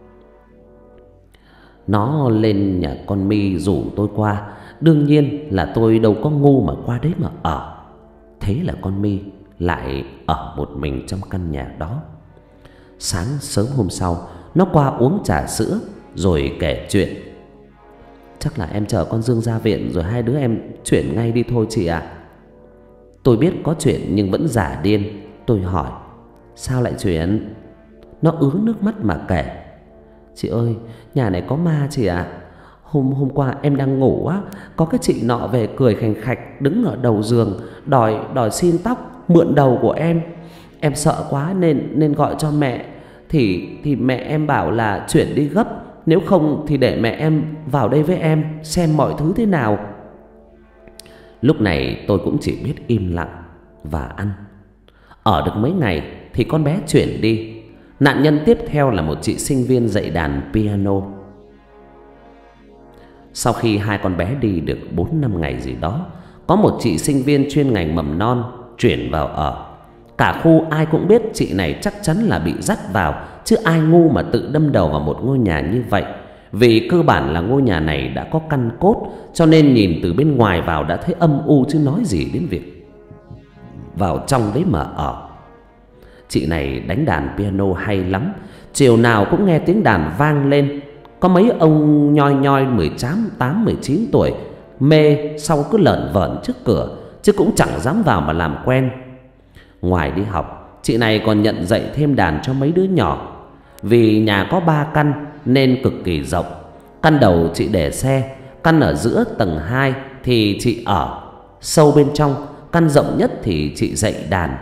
Nó lên nhà con My rủ tôi qua. Đương nhiên là tôi đâu có ngu mà qua đấy mà ở. Thế là con My lại ở một mình trong căn nhà đó. Sáng sớm hôm sau, nó qua uống trà sữa rồi kể chuyện: "Chắc là em chờ con Dương ra viện rồi hai đứa em chuyển ngay đi thôi chị ạ." Tôi biết có chuyện nhưng vẫn giả điên. Tôi hỏi: "Sao lại chuyển?" Nó ứa nước mắt mà kể: "Chị ơi, nhà này có ma chị ạ. Hôm hôm qua em đang ngủ á, có cái chị nọ về cười khành khạch đứng ở đầu giường đòi đòi xin tóc mượn đầu của em. Em sợ quá nên nên gọi cho mẹ, thì thì mẹ em bảo là chuyển đi gấp, nếu không thì để mẹ em vào đây với em xem mọi thứ thế nào." Lúc này tôi cũng chỉ biết im lặng và ăn. Ở được mấy ngày thì con bé chuyển đi. Nạn nhân tiếp theo là một chị sinh viên dạy đàn piano. Sau khi hai con bé đi được bốn năm ngày gì đó, có một chị sinh viên chuyên ngành mầm non chuyển vào ở. Cả khu ai cũng biết chị này chắc chắn là bị dắt vào, chứ ai ngu mà tự đâm đầu vào một ngôi nhà như vậy. Vì cơ bản là ngôi nhà này đã có căn cốt, cho nên nhìn từ bên ngoài vào đã thấy âm u, chứ nói gì đến việc vào trong đấy mà ở. Chị này đánh đàn piano hay lắm, chiều nào cũng nghe tiếng đàn vang lên. Có mấy ông nhoi nhoi mười tám, mười chín tuổi mê, sau cứ lởn vởn trước cửa, chứ cũng chẳng dám vào mà làm quen. Ngoài đi học, chị này còn nhận dạy thêm đàn cho mấy đứa nhỏ. Vì nhà có ba căn nên cực kỳ rộng. Căn đầu chị để xe, căn ở giữa tầng hai thì chị ở, sâu bên trong căn rộng nhất thì chị dạy đàn.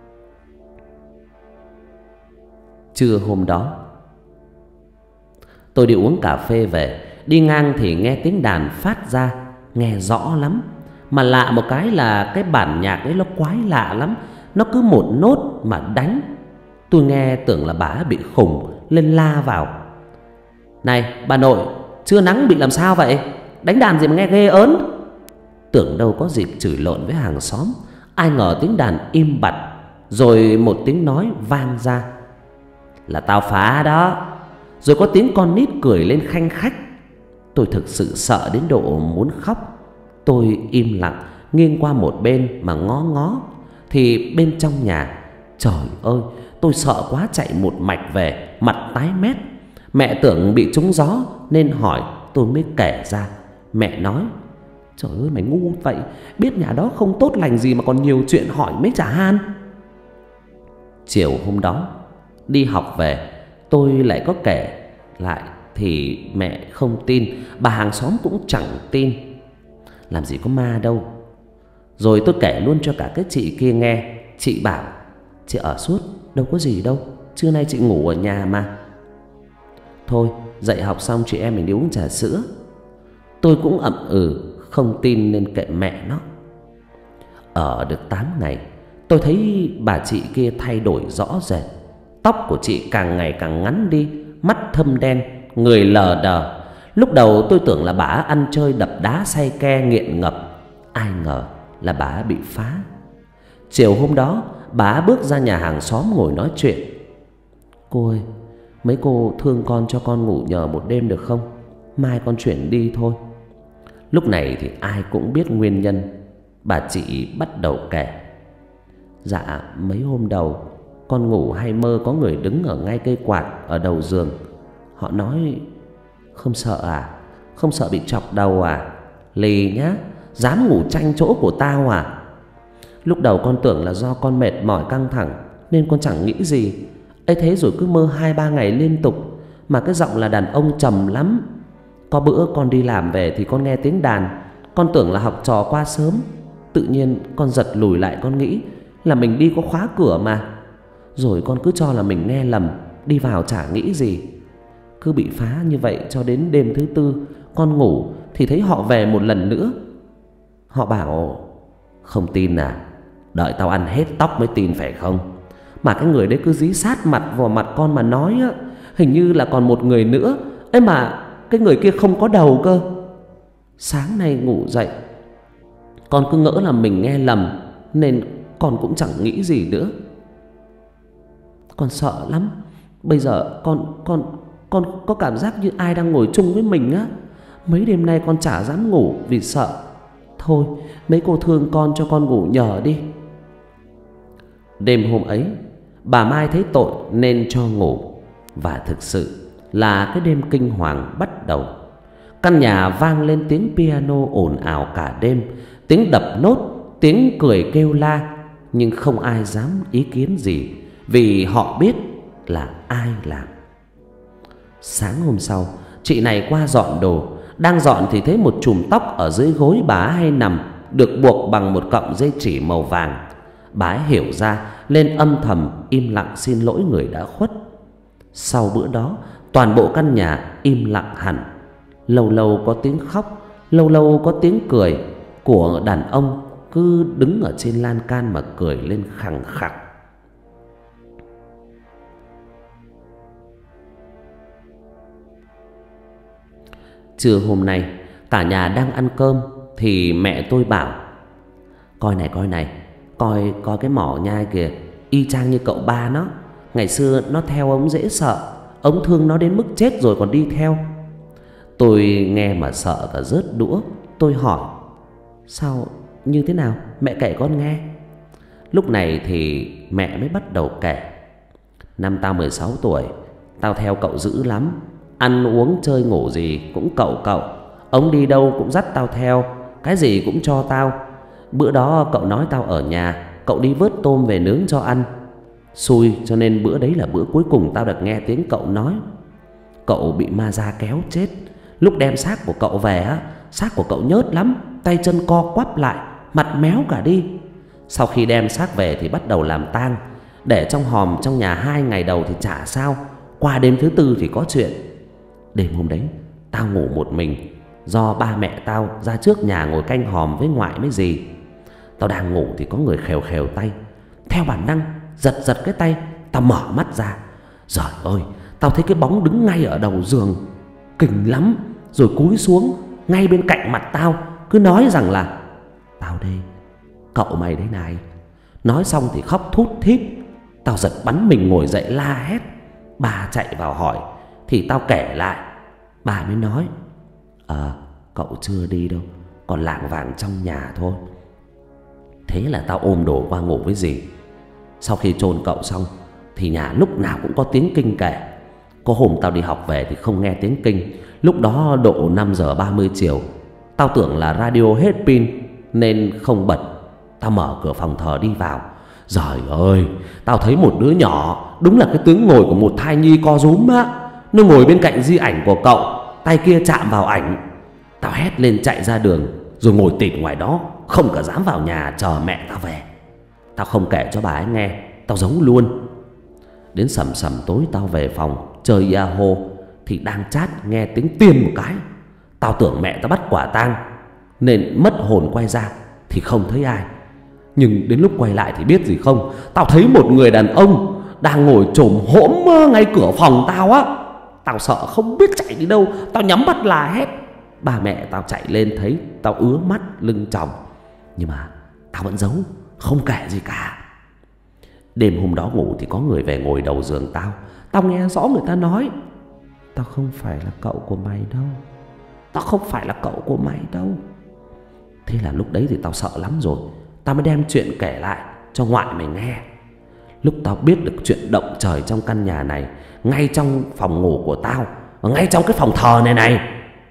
Trưa hôm đó, tôi đi uống cà phê về, đi ngang thì nghe tiếng đàn phát ra, nghe rõ lắm. Mà lạ một cái là cái bản nhạc đấy nó quái lạ lắm, nó cứ một nốt mà đánh. Tôi nghe tưởng là bà bị khùng, lên la vào: "Này bà nội, trưa nắng bị làm sao vậy? Đánh đàn gì mà nghe ghê ớn." Tưởng đâu có dịp chửi lộn với hàng xóm, ai ngờ tiếng đàn im bặt, rồi một tiếng nói vang ra: "Là tao phá đó." Rồi có tiếng con nít cười lên khanh khách. Tôi thực sự sợ đến độ muốn khóc. Tôi im lặng nghiêng qua một bên mà ngó ngó, thì bên trong nhà, trời ơi, tôi sợ quá chạy một mạch về, mặt tái mét. Mẹ tưởng bị trúng gió nên hỏi, tôi mới kể ra. Mẹ nói: "Trời ơi mày ngu vậy, biết nhà đó không tốt lành gì mà còn nhiều chuyện hỏi mấy chả han." Chiều hôm đó đi học về, tôi lại có kể lại thì mẹ không tin, bà hàng xóm cũng chẳng tin. Làm gì có ma đâu. Rồi tôi kể luôn cho cả cái chị kia nghe. Chị bảo: "Chị ở suốt, đâu có gì đâu, trưa nay chị ngủ ở nhà mà." Thôi dạy học xong chị em mình đi uống trà sữa. Tôi cũng ậm ừ không tin nên kệ mẹ nó. Ở được tám ngày, tôi thấy bà chị kia thay đổi rõ rệt. Tóc của chị càng ngày càng ngắn đi, mắt thâm đen, người lờ đờ. Lúc đầu tôi tưởng là bà ăn chơi đập đá say ke nghiện ngập, ai ngờ là bà bị phá. Chiều hôm đó, bà bước ra nhà hàng xóm ngồi nói chuyện: "Cô ơi, mấy cô thương con cho con ngủ nhờ một đêm được không? Mai con chuyển đi thôi." Lúc này thì ai cũng biết nguyên nhân. Bà chị bắt đầu kể: "Dạ, mấy hôm đầu con ngủ hay mơ có người đứng ở ngay cây quạt ở đầu giường. Họ nói: Không sợ à? Không sợ bị chọc đầu à? Lì nhá, dám ngủ tranh chỗ của tao à?" Lúc đầu con tưởng là do con mệt mỏi căng thẳng nên con chẳng nghĩ gì. Ấy thế rồi cứ mơ hai ba ngày liên tục, mà cái giọng là đàn ông trầm lắm. Có bữa con đi làm về thì con nghe tiếng đàn, con tưởng là học trò qua sớm. Tự nhiên con giật lùi lại, con nghĩ là mình đi có khóa cửa mà. Rồi con cứ cho là mình nghe lầm, đi vào chả nghĩ gì. Cứ bị phá như vậy cho đến đêm thứ tư, con ngủ thì thấy họ về một lần nữa. Họ bảo: "Không tin à? Đợi tao ăn hết tóc mới tin phải không?" Mà cái người đấy cứ dí sát mặt vào mặt con mà nói á, hình như là còn một người nữa. Ấy mà cái người kia không có đầu cơ. Sáng nay ngủ dậy, con cứ ngỡ là mình nghe lầm nên con cũng chẳng nghĩ gì nữa. Con sợ lắm. Bây giờ con con con có cảm giác như ai đang ngồi chung với mình á. Mấy đêm nay con chả dám ngủ vì sợ. Thôi mấy cô thương con cho con ngủ nhờ đi." Đêm hôm ấy, bà Mai thấy tội nên cho ngủ. Và thực sự là cái đêm kinh hoàng bắt đầu. Căn nhà vang lên tiếng piano ồn ào cả đêm, tiếng đập nốt, tiếng cười kêu la. Nhưng không ai dám ý kiến gì, vì họ biết là ai làm. Sáng hôm sau, chị này qua dọn đồ. Đang dọn thì thấy một chùm tóc ở dưới gối bà hay nằm, được buộc bằng một cọng dây chỉ màu vàng. Bà ấy hiểu ra, lên âm thầm im lặng xin lỗi người đã khuất. Sau bữa đó, toàn bộ căn nhà im lặng hẳn. Lâu lâu có tiếng khóc, lâu lâu có tiếng cười của đàn ông cứ đứng ở trên lan can mà cười lên khằng khặc. Trưa hôm nay, Cả nhà đang ăn cơm thì mẹ tôi bảo: Coi này coi này, coi coi cái mỏ nhai kìa, y chang như cậu ba nó. Ngày xưa nó theo ông dễ sợ, ông thương nó đến mức chết rồi còn đi theo. Tôi nghe mà sợ cả rớt đũa. Tôi hỏi: Sao, như thế nào, mẹ kể con nghe. Lúc này thì mẹ mới bắt đầu kể: Năm tao mười sáu tuổi, tao theo cậu dữ lắm. Ăn uống chơi ngủ gì cũng cậu cậu. Ông đi đâu cũng dắt tao theo, cái gì cũng cho tao. Bữa đó cậu nói tao ở nhà, cậu đi vớt tôm về nướng cho ăn. Xui cho nên bữa đấy là bữa cuối cùng tao được nghe tiếng cậu nói. Cậu bị ma da kéo chết. Lúc đem xác của cậu về á, xác của cậu nhớt lắm, tay chân co quắp lại, mặt méo cả đi. Sau khi đem xác về thì bắt đầu làm tang, để trong hòm trong nhà hai ngày đầu thì chả sao, qua đêm thứ tư thì có chuyện. Đêm hôm đấy tao ngủ một mình, do ba mẹ tao ra trước nhà ngồi canh hòm với ngoại với dì. Tao đang ngủ thì có người khều khều tay. Theo bản năng giật giật cái tay, tao mở mắt ra. Trời ơi, tao thấy cái bóng đứng ngay ở đầu giường, kinh lắm. Rồi cúi xuống ngay bên cạnh mặt tao, cứ nói rằng là: Tao đây, cậu mày đấy này. Nói xong thì khóc thút thít. Tao giật bắn mình ngồi dậy la hét. Bà chạy vào hỏi thì tao kể lại. Bà mới nói: Ờ, cậu chưa đi đâu, còn lảng vảng trong nhà thôi. Thế là tao ôm đồ qua ngủ với dì. Sau khi chôn cậu xong thì nhà lúc nào cũng có tiếng kinh kể. Có hôm tao đi học về thì không nghe tiếng kinh. Lúc đó độ năm giờ ba mươi chiều. Tao tưởng là radio hết pin nên không bật. Tao mở cửa phòng thờ đi vào. Giời ơi, tao thấy một đứa nhỏ, đúng là cái tướng ngồi của một thai nhi co rúm á. Nó ngồi bên cạnh di ảnh của cậu, tay kia chạm vào ảnh. Tao hét lên chạy ra đường, rồi ngồi tịt ngoài đó, không cả dám vào nhà chờ mẹ tao về. Tao không kể cho bà ấy nghe, tao giấu luôn. Đến sầm sầm tối tao về phòng chơi Yahoo thì đang chat nghe tiếng tiên một cái. Tao tưởng mẹ tao bắt quả tang nên mất hồn quay ra thì không thấy ai. Nhưng đến lúc quay lại thì biết gì không, tao thấy một người đàn ông đang ngồi chồm hổm ngay cửa phòng tao á. Tao sợ không biết chạy đi đâu, tao nhắm mắt la hét. Ba mẹ tao chạy lên thấy tao ứa mắt lưng tròng, nhưng mà tao vẫn giấu, không kể gì cả. Đêm hôm đó ngủ thì có người về ngồi đầu giường tao. Tao nghe rõ người ta nói: Tao không phải là cậu của mày đâu, Tao không phải là cậu của mày đâu. Thế là lúc đấy thì tao sợ lắm rồi. Tao mới đem chuyện kể lại cho ngoại mày nghe. Lúc tao biết được chuyện động trời trong căn nhà này, ngay trong phòng ngủ của tao, và ngay trong cái phòng thờ này này.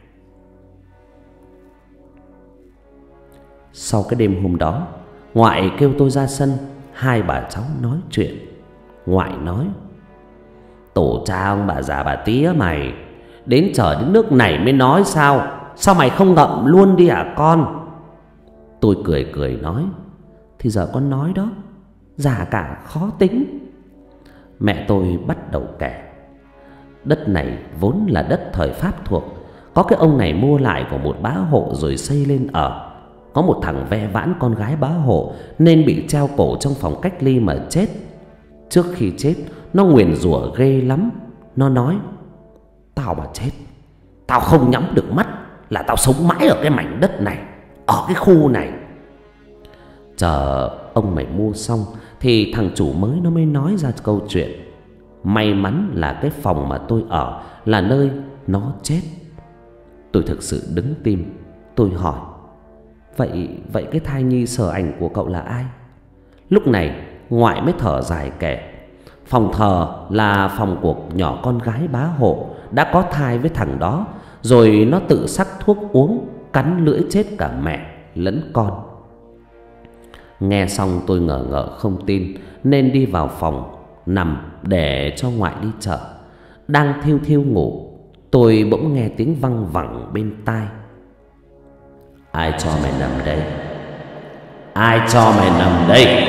Sau cái đêm hôm đó, ngoại kêu tôi ra sân, hai bà cháu nói chuyện. Ngoại nói: Tổ cha ông bà già bà tía mày, đến trời đến nước này mới nói sao? Sao mày không ngậm luôn đi hả con? Tôi cười cười nói: Thì giờ con nói đó, già cả khó tính. Mẹ tôi bắt đầu kể. Đất này vốn là đất thời Pháp thuộc. Có cái ông này mua lại của một bá hộ rồi xây lên ở. Có một thằng ve vãn con gái bá hộ nên bị treo cổ trong phòng cách ly mà chết. Trước khi chết, nó nguyền rủa ghê lắm. Nó nói: Tao mà chết, tao không nhắm được mắt là tao sống mãi ở cái mảnh đất này, ở cái khu này. Chờ ông mày mua xong thì thằng chủ mới nó mới nói ra câu chuyện. May mắn là cái phòng mà tôi ở là nơi nó chết. Tôi thực sự đứng tim. Tôi hỏi: Vậy vậy cái thai nhi sờ ảnh của cậu là ai? Lúc này ngoại mới thở dài kể. Phòng thờ là phòng của nhỏ con gái bá hộ đã có thai với thằng đó, rồi nó tự sắc thuốc uống, cắn lưỡi chết cả mẹ lẫn con. Nghe xong tôi ngờ ngợ không tin, nên đi vào phòng nằm để cho ngoại đi chợ. Đang thiêu thiêu ngủ, tôi bỗng nghe tiếng văng vẳng bên tai: Ai cho mày nằm đây? Ai cho mày nằm đây?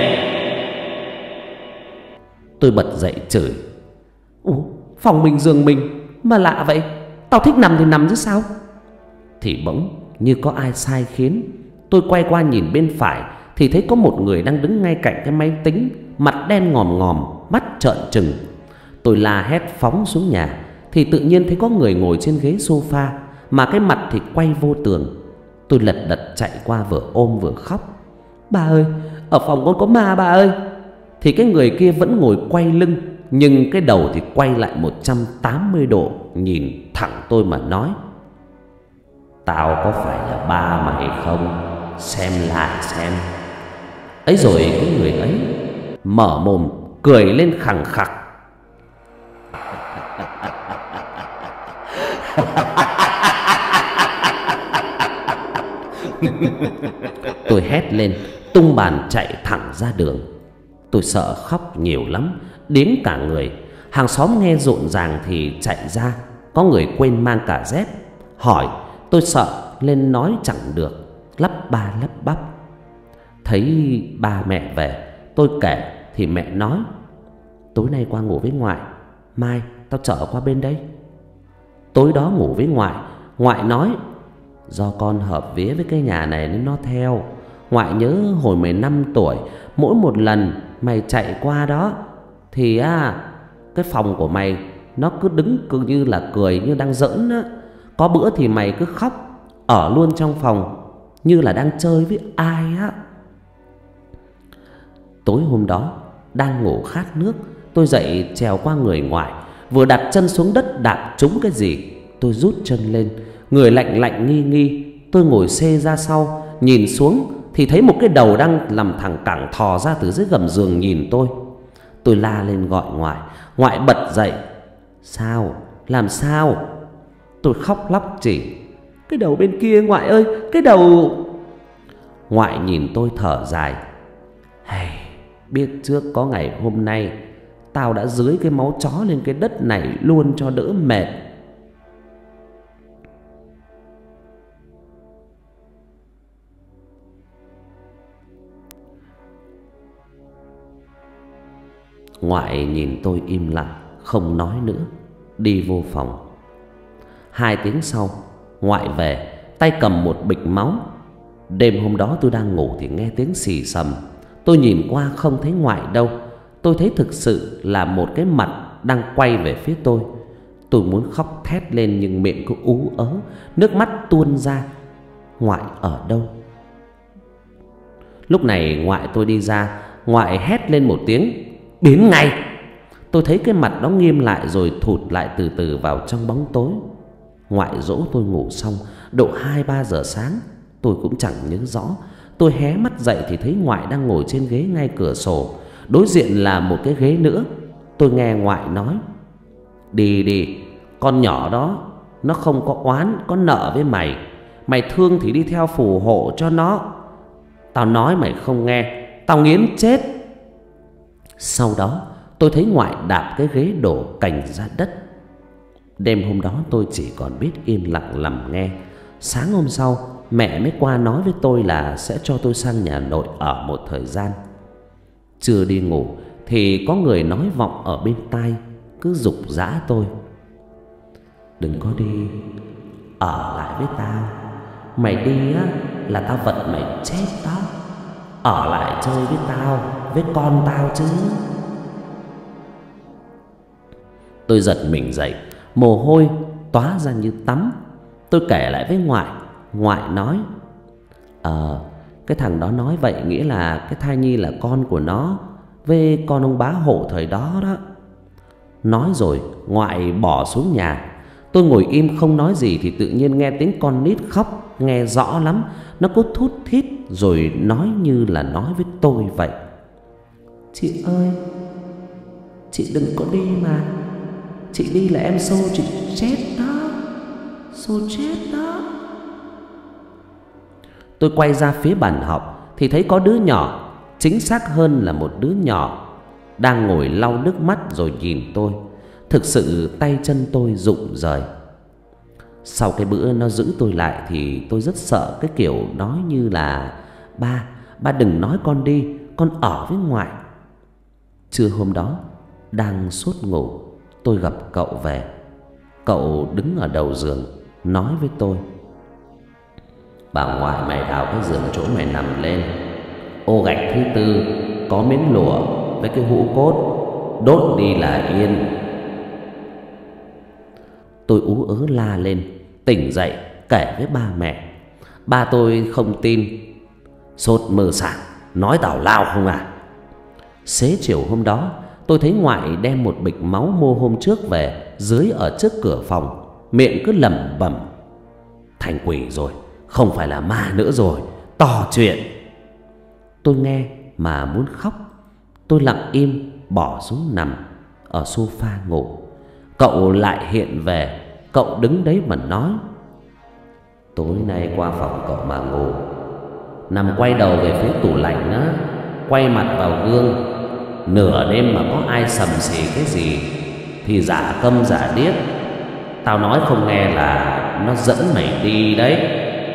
Tôi bật dậy chửi: Ủa, phòng mình giường mình mà lạ vậy, tao thích nằm thì nằm chứ sao? Thì bỗng như có ai sai khiến. Tôi quay qua nhìn bên phải thì thấy có một người đang đứng ngay cạnh cái máy tính, mặt đen ngòm ngòm, mắt trợn trừng. Tôi la hét phóng xuống nhà thì tự nhiên thấy có người ngồi trên ghế sofa, mà cái mặt thì quay vô tường. Tôi lật đật chạy qua vừa ôm vừa khóc: "Bà ơi, ở phòng con có ma bà ơi!" Thì cái người kia vẫn ngồi quay lưng, nhưng cái đầu thì quay lại một trăm tám mươi độ, nhìn thẳng tôi mà nói: "Tao có phải là ba mày không? Xem lại xem." Ấy rồi cái người ấy mở mồm cười lên khằng khặc: Tôi hét lên, tung bàn chạy thẳng ra đường. Tôi sợ khóc nhiều lắm, đến cả người. Hàng xóm nghe rộn ràng thì chạy ra. Có người quên mang cả dép. Hỏi, tôi sợ lên nói chẳng được, lắp ba lắp bắp. Thấy ba mẹ về, tôi kể thì mẹ nói: "Tối nay qua ngủ với ngoại, mai tao chở qua bên đây." Tối đó ngủ với ngoại, ngoại nói: "Do con hợp vía với cái nhà này nên nó theo. Ngoại nhớ hồi mười lăm tuổi, mỗi một lần mày chạy qua đó thì à, cái phòng của mày nó cứ đứng cứ như là cười, như đang giỡn á. Có bữa thì mày cứ khóc, ở luôn trong phòng như là đang chơi với ai á." Tối hôm đó đang ngủ khát nước, tôi dậy trèo qua người ngoại, vừa đặt chân xuống đất đạp trúng cái gì. Tôi rút chân lên, người lạnh lạnh nghi nghi. Tôi ngồi xê ra sau, nhìn xuống thì thấy một cái đầu đang nằm thẳng cẳng thò ra từ dưới gầm giường nhìn tôi. Tôi la lên gọi ngoại, ngoại bật dậy: "Sao? Làm sao?" Tôi khóc lóc chỉ: "Cái đầu bên kia ngoại ơi, cái đầu." Ngoại nhìn tôi thở dài: "Hey, biết trước có ngày hôm nay, tao đã dưới cái máu chó lên cái đất này luôn cho đỡ mệt." Ngoại nhìn tôi im lặng, không nói nữa, đi vô phòng. Hai tiếng sau, ngoại về, tay cầm một bịch máu. Đêm hôm đó tôi đang ngủ thì nghe tiếng xì xầm. Tôi nhìn qua không thấy ngoại đâu. Tôi thấy thực sự là một cái mặt đang quay về phía tôi. Tôi muốn khóc thét lên nhưng miệng cứ ú ớ, nước mắt tuôn ra. Ngoại ở đâu? Lúc này ngoại tôi đi ra, ngoại hét lên một tiếng: "Biến ngay!" Tôi thấy cái mặt đó nghiêm lại rồi thụt lại từ từ vào trong bóng tối. Ngoại dỗ tôi ngủ xong, độ hai ba giờ sáng, tôi cũng chẳng nhớ rõ. Tôi hé mắt dậy thì thấy ngoại đang ngồi trên ghế ngay cửa sổ, đối diện là một cái ghế nữa. Tôi nghe ngoại nói: "Đi đi, con nhỏ đó nó không có oán có nợ với mày, mày thương thì đi theo phù hộ cho nó. Tao nói mày không nghe, tao nghiến chết." Sau đó tôi thấy ngoại đạp cái ghế đổ cành ra đất. Đêm hôm đó tôi chỉ còn biết im lặng nằm nghe. Sáng hôm sau mẹ mới qua nói với tôi là sẽ cho tôi sang nhà nội ở một thời gian. Chưa đi ngủ thì có người nói vọng ở bên tai, cứ giục giã tôi: "Đừng có đi, ở lại với tao. Mày đi á là tao vật mày chết đó. Ở lại chơi với tao, với con tao chứ." Tôi giật mình dậy, mồ hôi tóa ra như tắm. Tôi kể lại với ngoại. Ngoại nói: Ờ, cái thằng đó nói vậy nghĩa là cái thai nhi là con của nó với con ông bá hộ thời đó đó. Nói rồi ngoại bỏ xuống nhà. Tôi ngồi im không nói gì thì tự nhiên nghe tiếng con nít khóc, nghe rõ lắm. Nó cứ thút thít rồi nói như là nói với tôi vậy: "Chị ơi, chị đừng có đi mà. Chị đi là em Xô chị chết đó. Xô chết đó." Tôi quay ra phía bàn học thì thấy có đứa nhỏ, chính xác hơn là một đứa nhỏ, đang ngồi lau nước mắt rồi nhìn tôi. Thực sự tay chân tôi rụng rời. Sau cái bữa nó giữ tôi lại thì tôi rất sợ cái kiểu nói như là: Ba, ba đừng nói con đi, con ở với ngoại." Trưa hôm đó đang sốt ngủ, tôi gặp cậu về. Cậu đứng ở đầu giường nói với tôi: "Bà ngoại mày đào cái giường chỗ mày nằm lên, ô gạch thứ tư có miếng lụa với cái hũ cốt, đốt đi là yên." Tôi ú ớ la lên. Tỉnh dậy kể với ba mẹ. Ba tôi không tin. Sốt mơ sảng, nói tào lao không à? Xế chiều hôm đó, tôi thấy ngoại đem một bịch máu mua hôm trước về dưới ở trước cửa phòng, miệng cứ lẩm bẩm: thành quỷ rồi, không phải là ma nữa rồi, to chuyện. Tôi nghe mà muốn khóc. Tôi lặng im bỏ xuống nằm ở sofa ngủ. Cậu lại hiện về. Cậu đứng đấy mà nói: tối nay qua phòng cậu mà ngủ, nằm quay đầu về phía tủ lạnh á, quay mặt vào gương. Nửa đêm mà có ai sầm xì cái gì thì giả câm giả điếc, tao nói không nghe là nó dẫn mày đi đấy.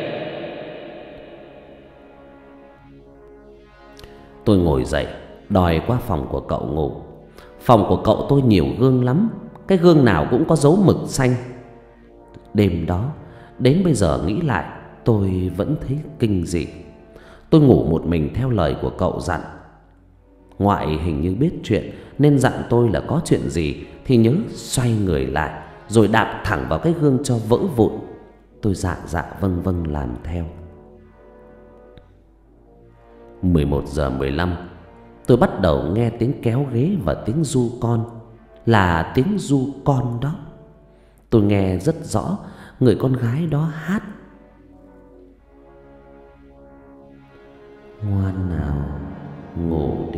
Tôi ngồi dậy đòi qua phòng của cậu ngủ. Phòng của cậu tôi nhiều gương lắm, cái gương nào cũng có dấu mực xanh. Đêm đó đến bây giờ nghĩ lại tôi vẫn thấy kinh dị. Tôi ngủ một mình theo lời của cậu dặn. Ngoại hình như biết chuyện nên dặn tôi là có chuyện gì thì nhớ xoay người lại rồi đạp thẳng vào cái gương cho vỡ vụn. Tôi dạ dạ vâng vâng làm theo. mười một giờ mười lăm, tôi bắt đầu nghe tiếng kéo ghế và tiếng ru con. Là tiếng ru con đó. Tôi nghe rất rõ người con gái đó hát: ngoan nào ngủ đi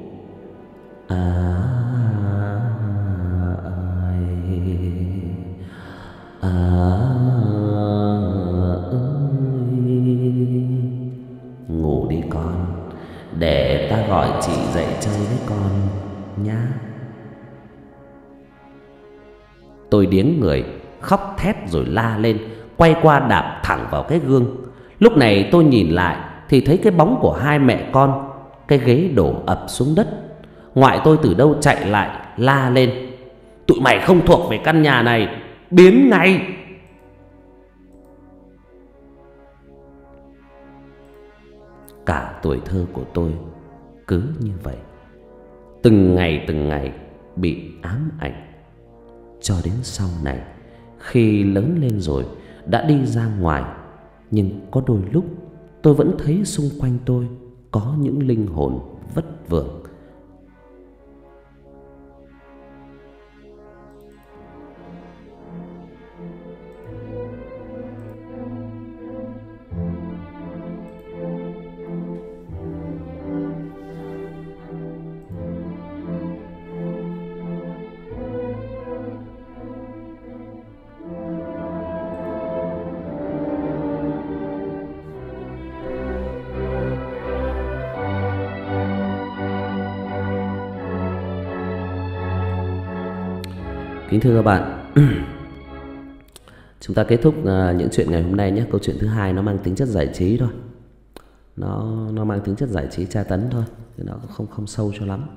à ơi à ơi, ngủ đi con, để ta gọi chị dậy chơi với con nhá. Tôi điếng người, khóc thét rồi la lên, quay qua đạp thẳng vào cái gương. Lúc này tôi nhìn lại thì thấy cái bóng của hai mẹ con. Cái ghế đổ ập xuống đất. Ngoại tôi từ đâu chạy lại la lên: tụi mày không thuộc về căn nhà này, biến ngay. Cả tuổi thơ của tôi cứ như vậy, từng ngày từng ngày bị ám ảnh. Cho đến sau này, khi lớn lên rồi, đã đi ra ngoài, nhưng có đôi lúc tôi vẫn thấy xung quanh tôi có những linh hồn vất vưởng. Kính thưa các bạn, chúng ta kết thúc uh, những chuyện ngày hôm nay nhé. Câu chuyện thứ hai nó mang tính chất giải trí thôi. Nó nó mang tính chất giải trí tra tấn thôi, thì nó không không sâu cho lắm.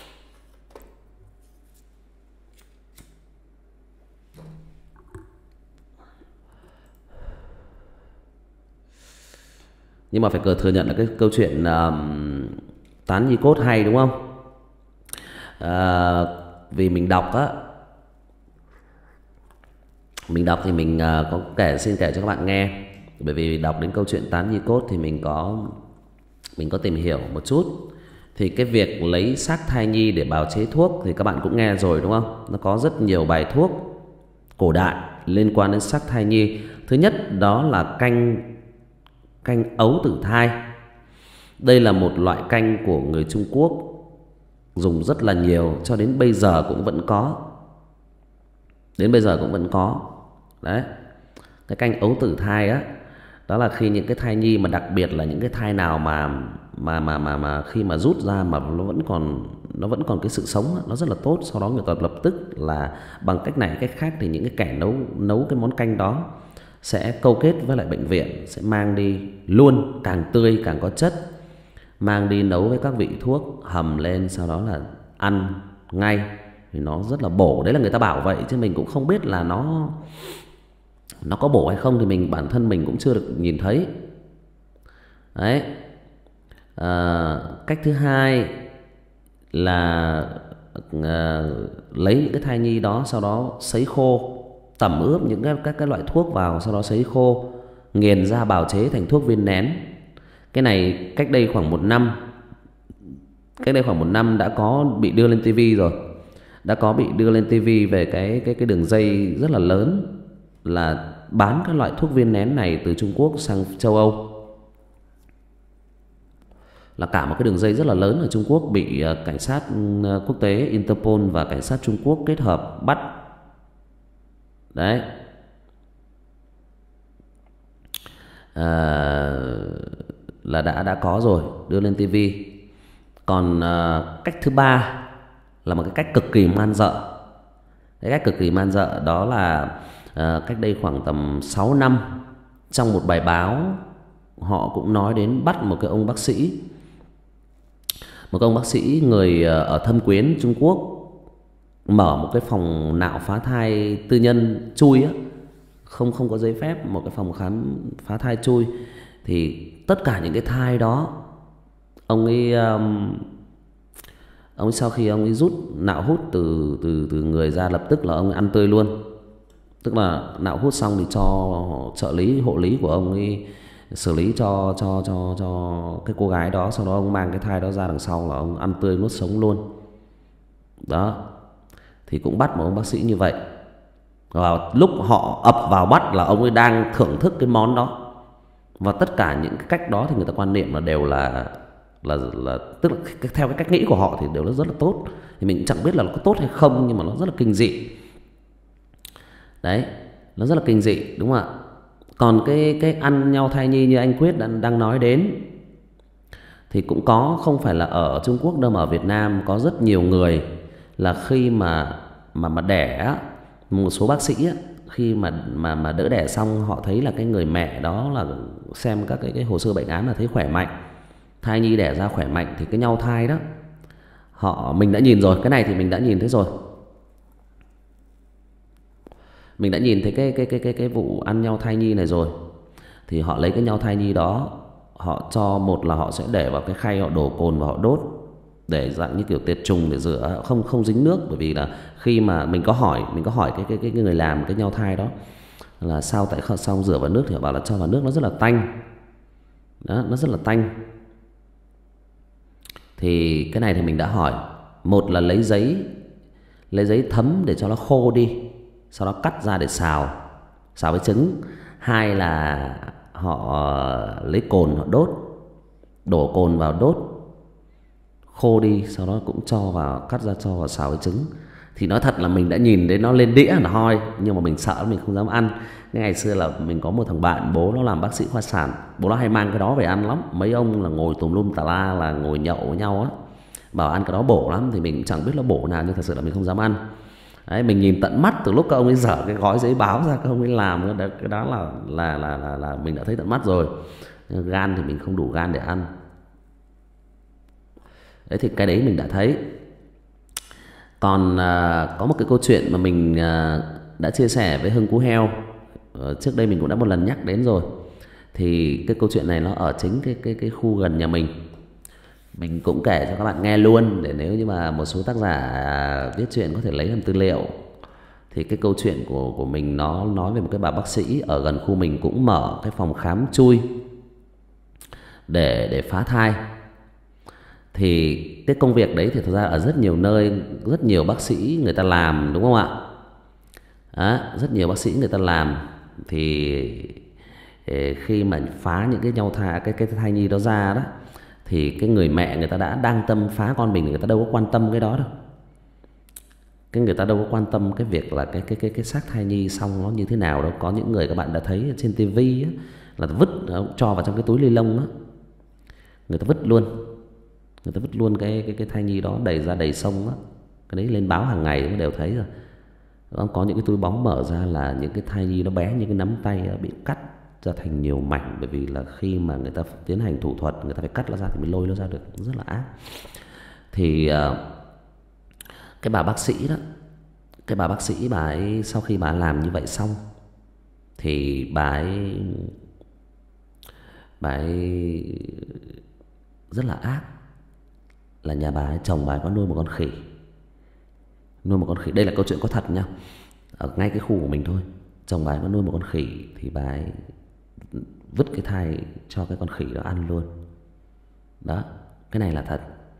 Nhưng mà phải thừa nhận là cái câu chuyện uh, tán nhí cốt hay, đúng không? Uh, vì mình đọc á, mình đọc thì mình uh, có kể xin kể cho các bạn nghe. Bởi vì đọc đến câu chuyện tán nhí cốt thì mình có mình có tìm hiểu một chút. Thì cái việc lấy xác thai nhi để bào chế thuốc thì các bạn cũng nghe rồi, đúng không? Nó có rất nhiều bài thuốc cổ đại liên quan đến xác thai nhi. Thứ nhất đó là canh canh ấu tử thai. Đây là một loại canh của người Trung Quốc, dùng rất là nhiều, cho đến bây giờ cũng vẫn có. Đến bây giờ cũng vẫn có. Đấy. Cái canh ấu tử thai á, đó là khi những cái thai nhi mà đặc biệt là những cái thai nào mà mà mà mà mà khi mà rút ra mà nó vẫn còn nó vẫn còn cái sự sống á, nó rất là tốt. Sau đó người ta lập tức là bằng cách này cách khác thì những cái kẻ nấu nấu cái món canh đó sẽ câu kết với lại bệnh viện, sẽ mang đi luôn, càng tươi càng có chất, mang đi nấu với các vị thuốc, hầm lên, sau đó là ăn ngay thì nó rất là bổ. Đấy là người ta bảo vậy, chứ mình cũng không biết là nó nó có bổ hay không, thì mình bản thân mình cũng chưa được nhìn thấy. Đấy. À, cách thứ hai là à, lấy những cái thai nhi đó, sau đó sấy khô, tẩm ướp những cái, các cái loại thuốc vào, sau đó sấy khô, nghiền ra bào chế thành thuốc viên nén. Cái này cách đây khoảng một năm, cách đây khoảng một năm đã có bị đưa lên tivi rồi, đã có bị đưa lên tivi về cái cái cái đường dây rất là lớn là bán các loại thuốc viên nén này từ Trung Quốc sang châu Âu. Là cả một cái đường dây rất là lớn ở Trung Quốc bị cảnh sát quốc tế Interpol và cảnh sát Trung Quốc kết hợp bắt. Đấy. À, là đã đã có rồi, đưa lên tivi. Còn à, cách thứ ba là một cái cách cực kỳ man dợ. Cái cách cực kỳ man dợ đó là à, cách đây khoảng tầm sáu năm, trong một bài báo họ cũng nói đến bắt một cái ông bác sĩ, một ông bác sĩ người ở Thâm Quyến Trung Quốc, mở một cái phòng nạo phá thai tư nhân chui á, không không có giấy phép, một cái phòng khám phá thai chui. Thì tất cả những cái thai đó ông ấy um, ông ấy sau khi ông ấy rút nạo hút từ từ từ người ra, lập tức là ông ấy ăn tươi luôn. Tức là nạo hút xong thì cho trợ lý, hộ lý của ông ấy xử lý cho cho cho cho cái cô gái đó, sau đó ông mang cái thai đó ra đằng sau là ông ăn tươi nuốt sống luôn. Đó. Thì cũng bắt một ông bác sĩ như vậy. Và lúc họ ập vào bắt là ông ấy đang thưởng thức cái món đó. Và tất cả những cái cách đó thì người ta quan niệm là đều là là là tức là theo cái cách nghĩ của họ thì đều là rất là tốt. Thì mình cũng chẳng biết là nó có tốt hay không, nhưng mà nó rất là kinh dị. Đấy, nó rất là kinh dị, đúng không ạ? Còn cái cái ăn nhau thai nhi như anh Quyết đang, đang nói đến thì cũng có, không phải là ở Trung Quốc đâu mà ở Việt Nam có rất nhiều người là khi mà mà mà đẻ, một số bác sĩ á, khi mà mà mà đỡ đẻ xong họ thấy là cái người mẹ đó là xem các cái cái hồ sơ bệnh án là thấy khỏe mạnh, thai nhi đẻ ra khỏe mạnh, thì cái nhau thai đó họ mình đã nhìn rồi, cái này thì mình đã nhìn thấy rồi. Mình đã nhìn thấy cái cái cái cái cái vụ ăn nhau thai nhi này rồi. Thì họ lấy cái nhau thai nhi đó, họ cho, một là họ sẽ để vào cái khay, họ đổ cồn và họ đốt để dạng như kiểu tiệt trùng để rửa, không không dính nước. Bởi vì là khi mà mình có hỏi mình có hỏi cái cái cái người làm cái nhau thai đó là sao, tại sao rửa vào nước, thì họ bảo là cho vào nước nó rất là tanh. Đó, nó rất là tanh. Thì cái này thì mình đã hỏi, một là lấy giấy lấy giấy thấm để cho nó khô đi, sau đó cắt ra để xào xào với trứng. Hai là họ lấy cồn họ đốt, đổ cồn vào đốt khô đi, sau đó cũng cho vào, cắt ra cho vào xào với trứng. Thì nói thật là mình đã nhìn đến nó lên đĩa là hoi, nhưng mà mình sợ, mình không dám ăn. Cái ngày xưa là mình có một thằng bạn, bố nó làm bác sĩ khoa sản, bố nó hay mang cái đó về ăn lắm. Mấy ông là ngồi tùm lum tà la, là ngồi nhậu với nhau á, bảo ăn cái đó bổ lắm. Thì mình chẳng biết nó bổ nào, nhưng thật sự là mình không dám ăn. Đấy, mình nhìn tận mắt từ lúc các ông ấy dở cái gói giấy báo ra, các ông ấy làm cái đó là là là là, là mình đã thấy tận mắt rồi. Gan thì mình không đủ gan để ăn. Đấy, thì cái đấy mình đã thấy. Còn à, có một cái câu chuyện mà mình à, đã chia sẻ với Hưng Cú Heo, à, trước đây mình cũng đã một lần nhắc đến rồi. Thì cái câu chuyện này nó ở chính cái cái cái khu gần nhà mình. Mình cũng kể cho các bạn nghe luôn, để nếu như mà một số tác giả viết truyện có thể lấy làm tư liệu. Thì cái câu chuyện của của mình nó nói về một cái bà bác sĩ ở gần khu mình cũng mở cái phòng khám chui để để phá thai. Thì cái công việc đấy thì thật ra ở rất nhiều nơi, rất nhiều bác sĩ người ta làm, đúng không ạ? Đó, rất nhiều bác sĩ người ta làm. Thì khi mà phá những cái nhau thai, cái cái thai nhi đó ra đó, thì cái người mẹ người ta đã đang tâm phá con mình, người ta đâu có quan tâm cái đó đâu. Cái người ta đâu có quan tâm cái việc là cái cái cái cái xác thai nhi xong nó như thế nào đâu. Có những người các bạn đã thấy trên tivi á, là vứt cho vào trong cái túi ni lông á, người ta vứt luôn, người ta vứt luôn cái cái cái thai nhi đó đầy ra đầy sông á. Cái đấy lên báo hàng ngày cũng đều thấy rồi. Có những cái túi bóng mở ra là những cái thai nhi nó bé như cái nắm tay bị cắt ra thành nhiều mảnh. Bởi vì là khi mà người ta tiến hành thủ thuật, người ta phải cắt nó ra thì mới lôi nó ra được, rất là ác. Thì uh, cái bà bác sĩ đó, cái bà bác sĩ bà ấy sau khi bà làm như vậy xong thì bà ấy bà ấy rất là ác. Là nhà bà ấy, chồng bà ấy có nuôi một con khỉ, nuôi một con khỉ. Đây là câu chuyện có thật nha. ở ngay cái khu của mình thôi. Chồng bà ấy có nuôi một con khỉ thì bà ấy vứt cái thai cho cái con khỉ đó ăn luôn. Đó, cái này là thật.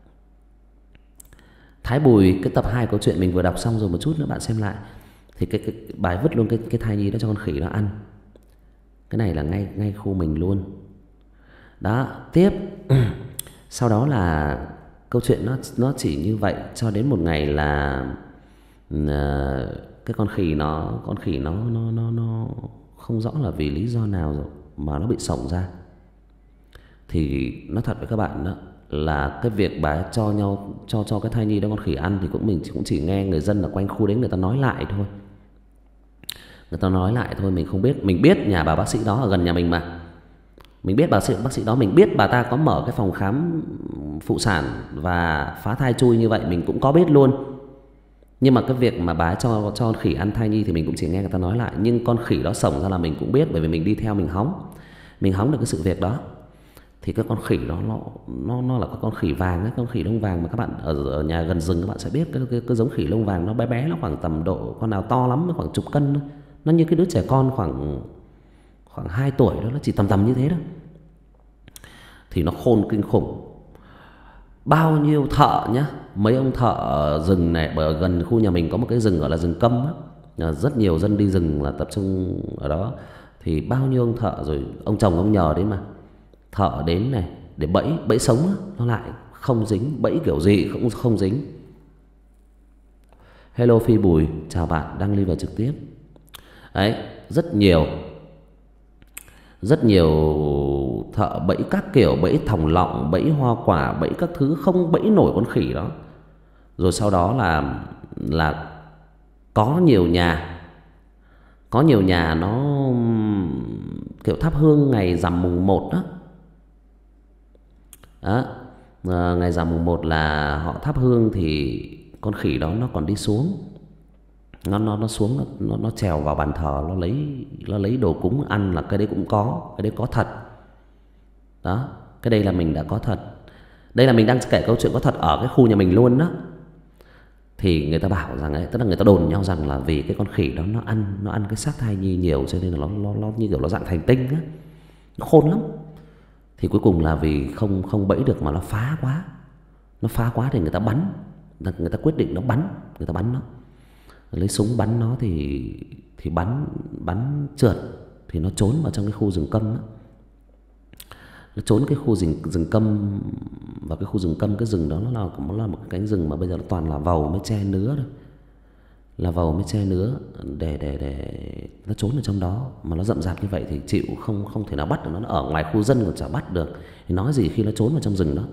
Thái Bùi, cái tập hai câu chuyện mình vừa đọc xong rồi, một chút nữa bạn xem lại. Thì cái, cái bà ấy vứt luôn cái cái thai nhi đó cho con khỉ đó ăn. Cái này là ngay ngay khu mình luôn. Đó, tiếp. Sau đó là câu chuyện nó nó chỉ như vậy cho đến một ngày là uh, cái con khỉ nó con khỉ nó nó nó nó không rõ là vì lý do nào rồi mà nó bị sổng ra. Thì nói thật với các bạn đó là cái việc bà cho nhau cho cho cái thai nhi đó con khỉ ăn thì cũng mình cũng chỉ nghe người dân ở quanh khu đấy người ta nói lại thôi. Người ta nói lại thôi, mình không biết. Mình biết nhà bà bác sĩ đó ở gần nhà mình mà. Mình biết bà sĩ, bác sĩ đó, mình biết bà ta có mở cái phòng khám phụ sản và phá thai chui như vậy, mình cũng có biết luôn. Nhưng mà cái việc mà bà ấy cho cho con khỉ ăn thai nhi thì mình cũng chỉ nghe người ta nói lại. Nhưng con khỉ đó sổng ra là mình cũng biết, bởi vì mình đi theo mình hóng. Mình hóng được cái sự việc đó. Thì cái con khỉ đó nó nó nó là cái con khỉ vàng ấy, con khỉ lông vàng mà các bạn ở, ở nhà gần rừng các bạn sẽ biết cái, cái cái giống khỉ lông vàng nó bé bé, nó khoảng tầm độ, con nào to lắm khoảng chục cân thôi. Nó như cái đứa trẻ con khoảng khoảng hai tuổi đó, nó chỉ tầm tầm như thế đó. Thì nó khôn kinh khủng. Bao nhiêu thợ nhá, mấy ông thợ rừng này, ở gần khu nhà mình có một cái rừng gọi là rừng Câm á, rất nhiều dân đi rừng là tập trung ở đó. Thì bao nhiêu ông thợ rồi ông chồng ông nhờ đấy mà, thợ đến này để bẫy bẫy sống á, nó lại không dính, bẫy kiểu gì cũng không dính. Hello Phi Bùi, chào bạn đang live vào trực tiếp. Đấy, rất nhiều rất nhiều thợ bẫy các kiểu, bẫy thòng lọng, bẫy hoa quả, bẫy các thứ không bẫy nổi con khỉ đó. Rồi sau đó là là có nhiều nhà có nhiều nhà nó kiểu thắp hương ngày rằm mùng một đó. Đó, à, ngày rằm mùng một là họ thắp hương thì con khỉ đó nó còn đi xuống. Nó nó nó xuống, nó nó nó trèo vào bàn thờ, nó lấy nó lấy đồ cúng ăn, là cái đấy cũng có, cái đấy có thật. Đó, cái đây là mình đã có thật. Đây là mình đang kể câu chuyện có thật ở cái khu nhà mình luôn đó. Thì người ta bảo rằng ấy, tức là người ta đồn nhau rằng là vì cái con khỉ đó nó ăn nó ăn cái xác thai nhi nhiều, cho nên là nó nó, nó như kiểu nó dạng thành tinh á, nó khôn lắm. Thì cuối cùng là vì không không bẫy được mà nó phá quá, nó phá quá thì người ta bắn, người ta quyết định nó bắn, người ta bắn nó, lấy súng bắn nó thì thì bắn bắn trượt thì nó trốn vào trong cái khu rừng Câm á. Nó trốn cái khu rừng rừng Câm, và cái khu rừng Câm, cái rừng đó nó là cũng là một cái cánh rừng mà bây giờ nó toàn là vầu mới tre nứa thôi, là vầu mới tre nứa để để để nó trốn ở trong đó. Mà nó rậm rạp như vậy thì chịu không không thể nào bắt được nó, nó ở ngoài khu dân còn chả bắt được, thì nói gì khi nó trốn vào trong rừng đó.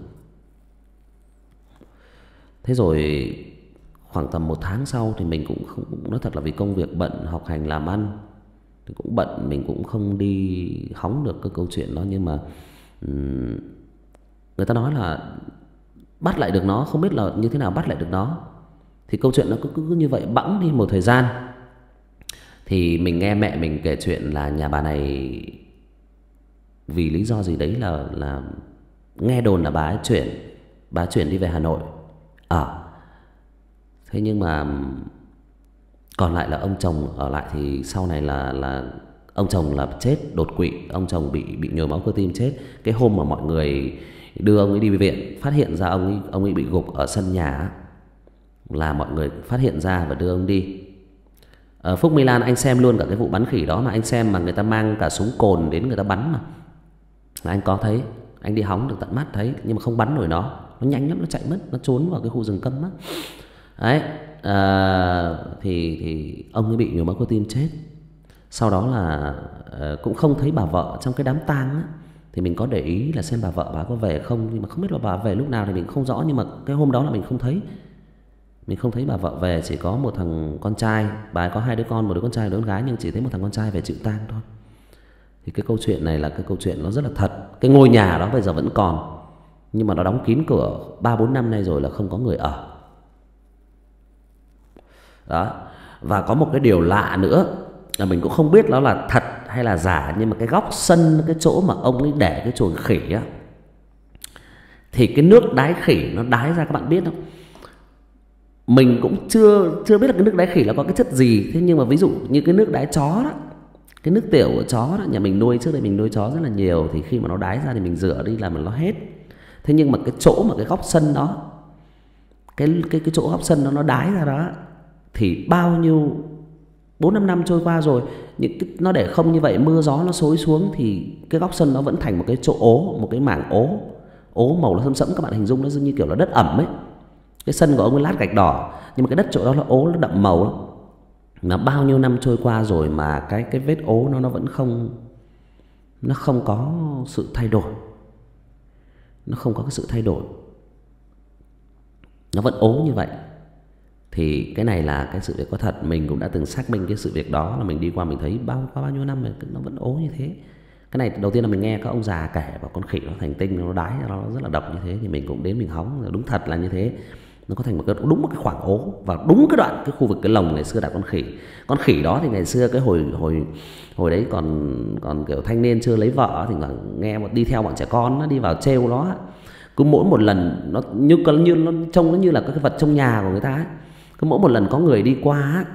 Thế rồi khoảng tầm một tháng sau thì mình cũng không, cũng nói thật là vì công việc bận, học hành làm ăn thì cũng bận, mình cũng không đi hóng được cái câu chuyện đó. Nhưng mà um, người ta nói là bắt lại được nó, không biết là như thế nào bắt lại được nó. Thì câu chuyện nó cứ, cứ như vậy bẵng đi một thời gian. Thì mình nghe mẹ mình kể chuyện là nhà bà này vì lý do gì đấy là là nghe đồn là bà ấy chuyển bà ấy chuyển đi về Hà Nội ở. À, thế nhưng mà còn lại là ông chồng ở lại. Thì sau này là là ông chồng là chết đột quỵ, ông chồng bị bị nhồi máu cơ tim chết. Cái hôm mà mọi người đưa ông ấy đi viện, phát hiện ra ông ấy ông ấy bị gục ở sân nhà, là mọi người phát hiện ra và đưa ông đi. Ở Phúc Milan anh xem luôn cả cái vụ bắn khỉ đó mà, anh xem mà người ta mang cả súng cồn đến người ta bắn mà. Là anh có thấy, anh đi hóng được tận mắt thấy, nhưng mà không bắn nổi nó, nó nhanh lắm, nó chạy mất, nó trốn vào cái khu rừng Câm á. Đấy, à, thì thì ông ấy bị nhồi máu cơ tim chết. Sau đó là à, cũng không thấy bà vợ trong cái đám tang á. Thì mình có để ý là xem bà vợ bà có về không, nhưng mà không biết là bà về lúc nào thì mình không rõ. Nhưng mà cái hôm đó là mình không thấy, mình không thấy bà vợ về, chỉ có một thằng con trai. Bà ấy có hai đứa con, một đứa con trai, một đứa con gái, nhưng chỉ thấy một thằng con trai về chịu tang thôi. Thì cái câu chuyện này là cái câu chuyện nó rất là thật. Cái ngôi nhà đó bây giờ vẫn còn, nhưng mà nó đóng kín cửa ba bốn năm nay rồi, là không có người ở. Đó. Và có một cái điều lạ nữa là mình cũng không biết nó là thật hay là giả, nhưng mà cái góc sân, cái chỗ mà ông ấy để cái chuồng khỉ á, thì cái nước đái khỉ nó đái ra, các bạn biết không? mình cũng chưa chưa biết là cái nước đái khỉ nó có cái chất gì. Thế nhưng mà ví dụ như cái nước đái chó đó, cái nước tiểu của chó đó, nhà mình nuôi, trước đây mình nuôi chó rất là nhiều, thì khi mà nó đái ra thì mình rửa đi là mà nó hết. Thế nhưng mà cái chỗ mà cái góc sân đó, cái cái cái chỗ góc sân đó nó đái ra đó, thì bao nhiêu bốn năm năm trôi qua rồi, những cái, nó để không như vậy, mưa gió nó xối xuống thì cái góc sân nó vẫn thành một cái chỗ ố, một cái mảng ố, ố màu nó sẫm sẫm, các bạn hình dung nó như kiểu là đất ẩm ấy. Cái sân của ông ấy lát gạch đỏ, nhưng mà cái đất chỗ đó nó ố, nó đậm màu lắm. Mà bao nhiêu năm trôi qua rồi mà cái cái vết ố nó nó vẫn không, nó không có sự thay đổi, nó không có cái sự thay đổi, nó vẫn ố như vậy. Thì cái này là cái sự việc có thật, mình cũng đã từng xác minh cái sự việc đó, là mình đi qua mình thấy bao qua bao nhiêu năm rồi nó vẫn ố như thế. Cái này đầu tiên là mình nghe các ông già kể và con khỉ nó thành tinh, nó đái, nó rất là độc như thế, thì mình cũng đến mình hóng, đúng thật là như thế. Nó có thành một cái, đúng một cái khoảng ố, và đúng cái đoạn cái khu vực cái lồng ngày xưa đặt con khỉ. Con khỉ đó thì ngày xưa cái hồi hồi hồi đấy còn còn kiểu thanh niên chưa lấy vợ, thì nghe một đi theo bọn trẻ con nó đi vào trêu nó, cứ mỗi một lần nó như như nó trông nó như là cái vật trong nhà của người ta ấy. Cứ mỗi một lần có người đi qua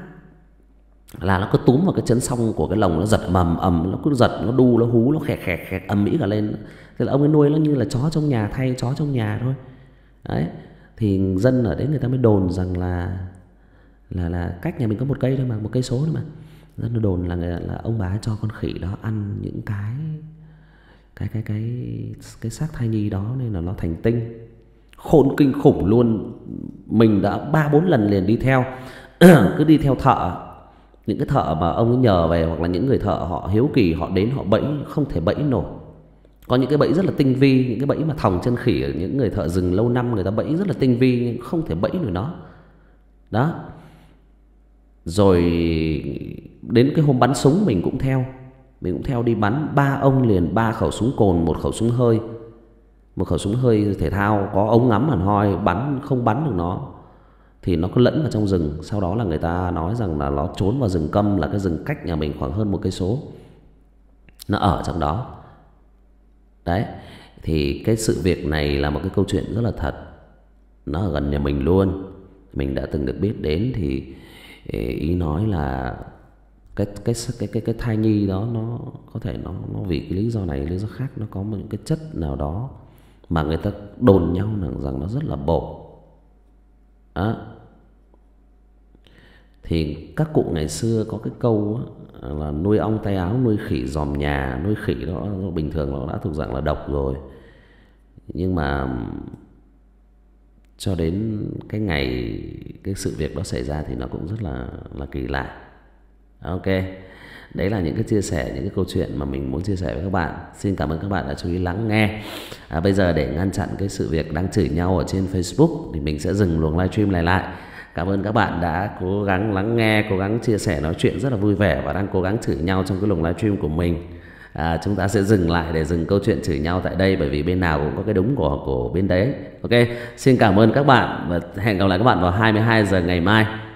là nó cứ túm vào cái chân song của cái lồng, nó giật mầm ầm, nó cứ giật, nó đu, nó hú, nó khẹt khẹt khẹt ầm ĩ cả lên. Thế là ông ấy nuôi nó như là chó trong nhà, thay chó trong nhà thôi. Đấy, thì dân ở đấy người ta mới đồn rằng là là là cách nhà mình có một cây thôi mà, một cây số thôi mà, dân nó đồn là là ông bà cho con khỉ đó ăn những cái cái cái cái cái xác thai nhi đó nên là nó thành tinh. Khôn kinh khủng luôn. Mình đã ba bốn lần liền đi theo cứ đi theo thợ, những cái thợ mà ông ấy nhờ về, hoặc là những người thợ họ hiếu kỳ họ đến họ bẫy, không thể bẫy nổi. Có những cái bẫy rất là tinh vi, những cái bẫy mà thòng chân khỉ, những người thợ rừng lâu năm người ta bẫy rất là tinh vi nhưng không thể bẫy nổi nó. Đó. Rồi đến cái hôm bắn súng mình cũng theo, mình cũng theo đi bắn ba ông liền, ba khẩu súng cồn, một khẩu súng hơi, một khẩu súng hơi thể thao có ống ngắm hẳn hoi, bắn không bắn được nó thì nó cứ lẫn vào trong rừng. Sau đó là người ta nói rằng là nó trốn vào rừng Câm, là cái rừng cách nhà mình khoảng hơn một cây số, nó ở trong đó. Đấy, thì cái sự việc này là một cái câu chuyện rất là thật, nó ở gần nhà mình luôn, mình đã từng được biết đến. Thì ý nói là cái cái cái cái cái thai nhi đó nó có thể nó nó vì cái lý do này lý do khác, nó có một những cái chất nào đó mà người ta đồn nhau rằng, rằng nó rất là bổ. Đó. Thì các cụ ngày xưa có cái câu á, là nuôi ong tay áo, nuôi khỉ dòm nhà. Nuôi khỉ đó bình thường nó đã thuộc dạng là độc rồi, nhưng mà cho đến cái ngày cái sự việc đó xảy ra thì nó cũng rất là là kỳ lạ. Ok, đấy là những cái chia sẻ, những cái câu chuyện mà mình muốn chia sẻ với các bạn. Xin cảm ơn các bạn đã chú ý lắng nghe. à, Bây giờ để ngăn chặn cái sự việc đang chửi nhau ở trên Facebook thì mình sẽ dừng luồng livestream này lại. Cảm ơn các bạn đã cố gắng lắng nghe, cố gắng chia sẻ, nói chuyện rất là vui vẻ và đang cố gắng chửi nhau trong cái luồng livestream của mình. à, Chúng ta sẽ dừng lại để dừng câu chuyện chửi nhau tại đây, bởi vì bên nào cũng có cái đúng của, của bên đấy. Ok, xin cảm ơn các bạn và hẹn gặp lại các bạn vào hai mươi hai giờ ngày mai.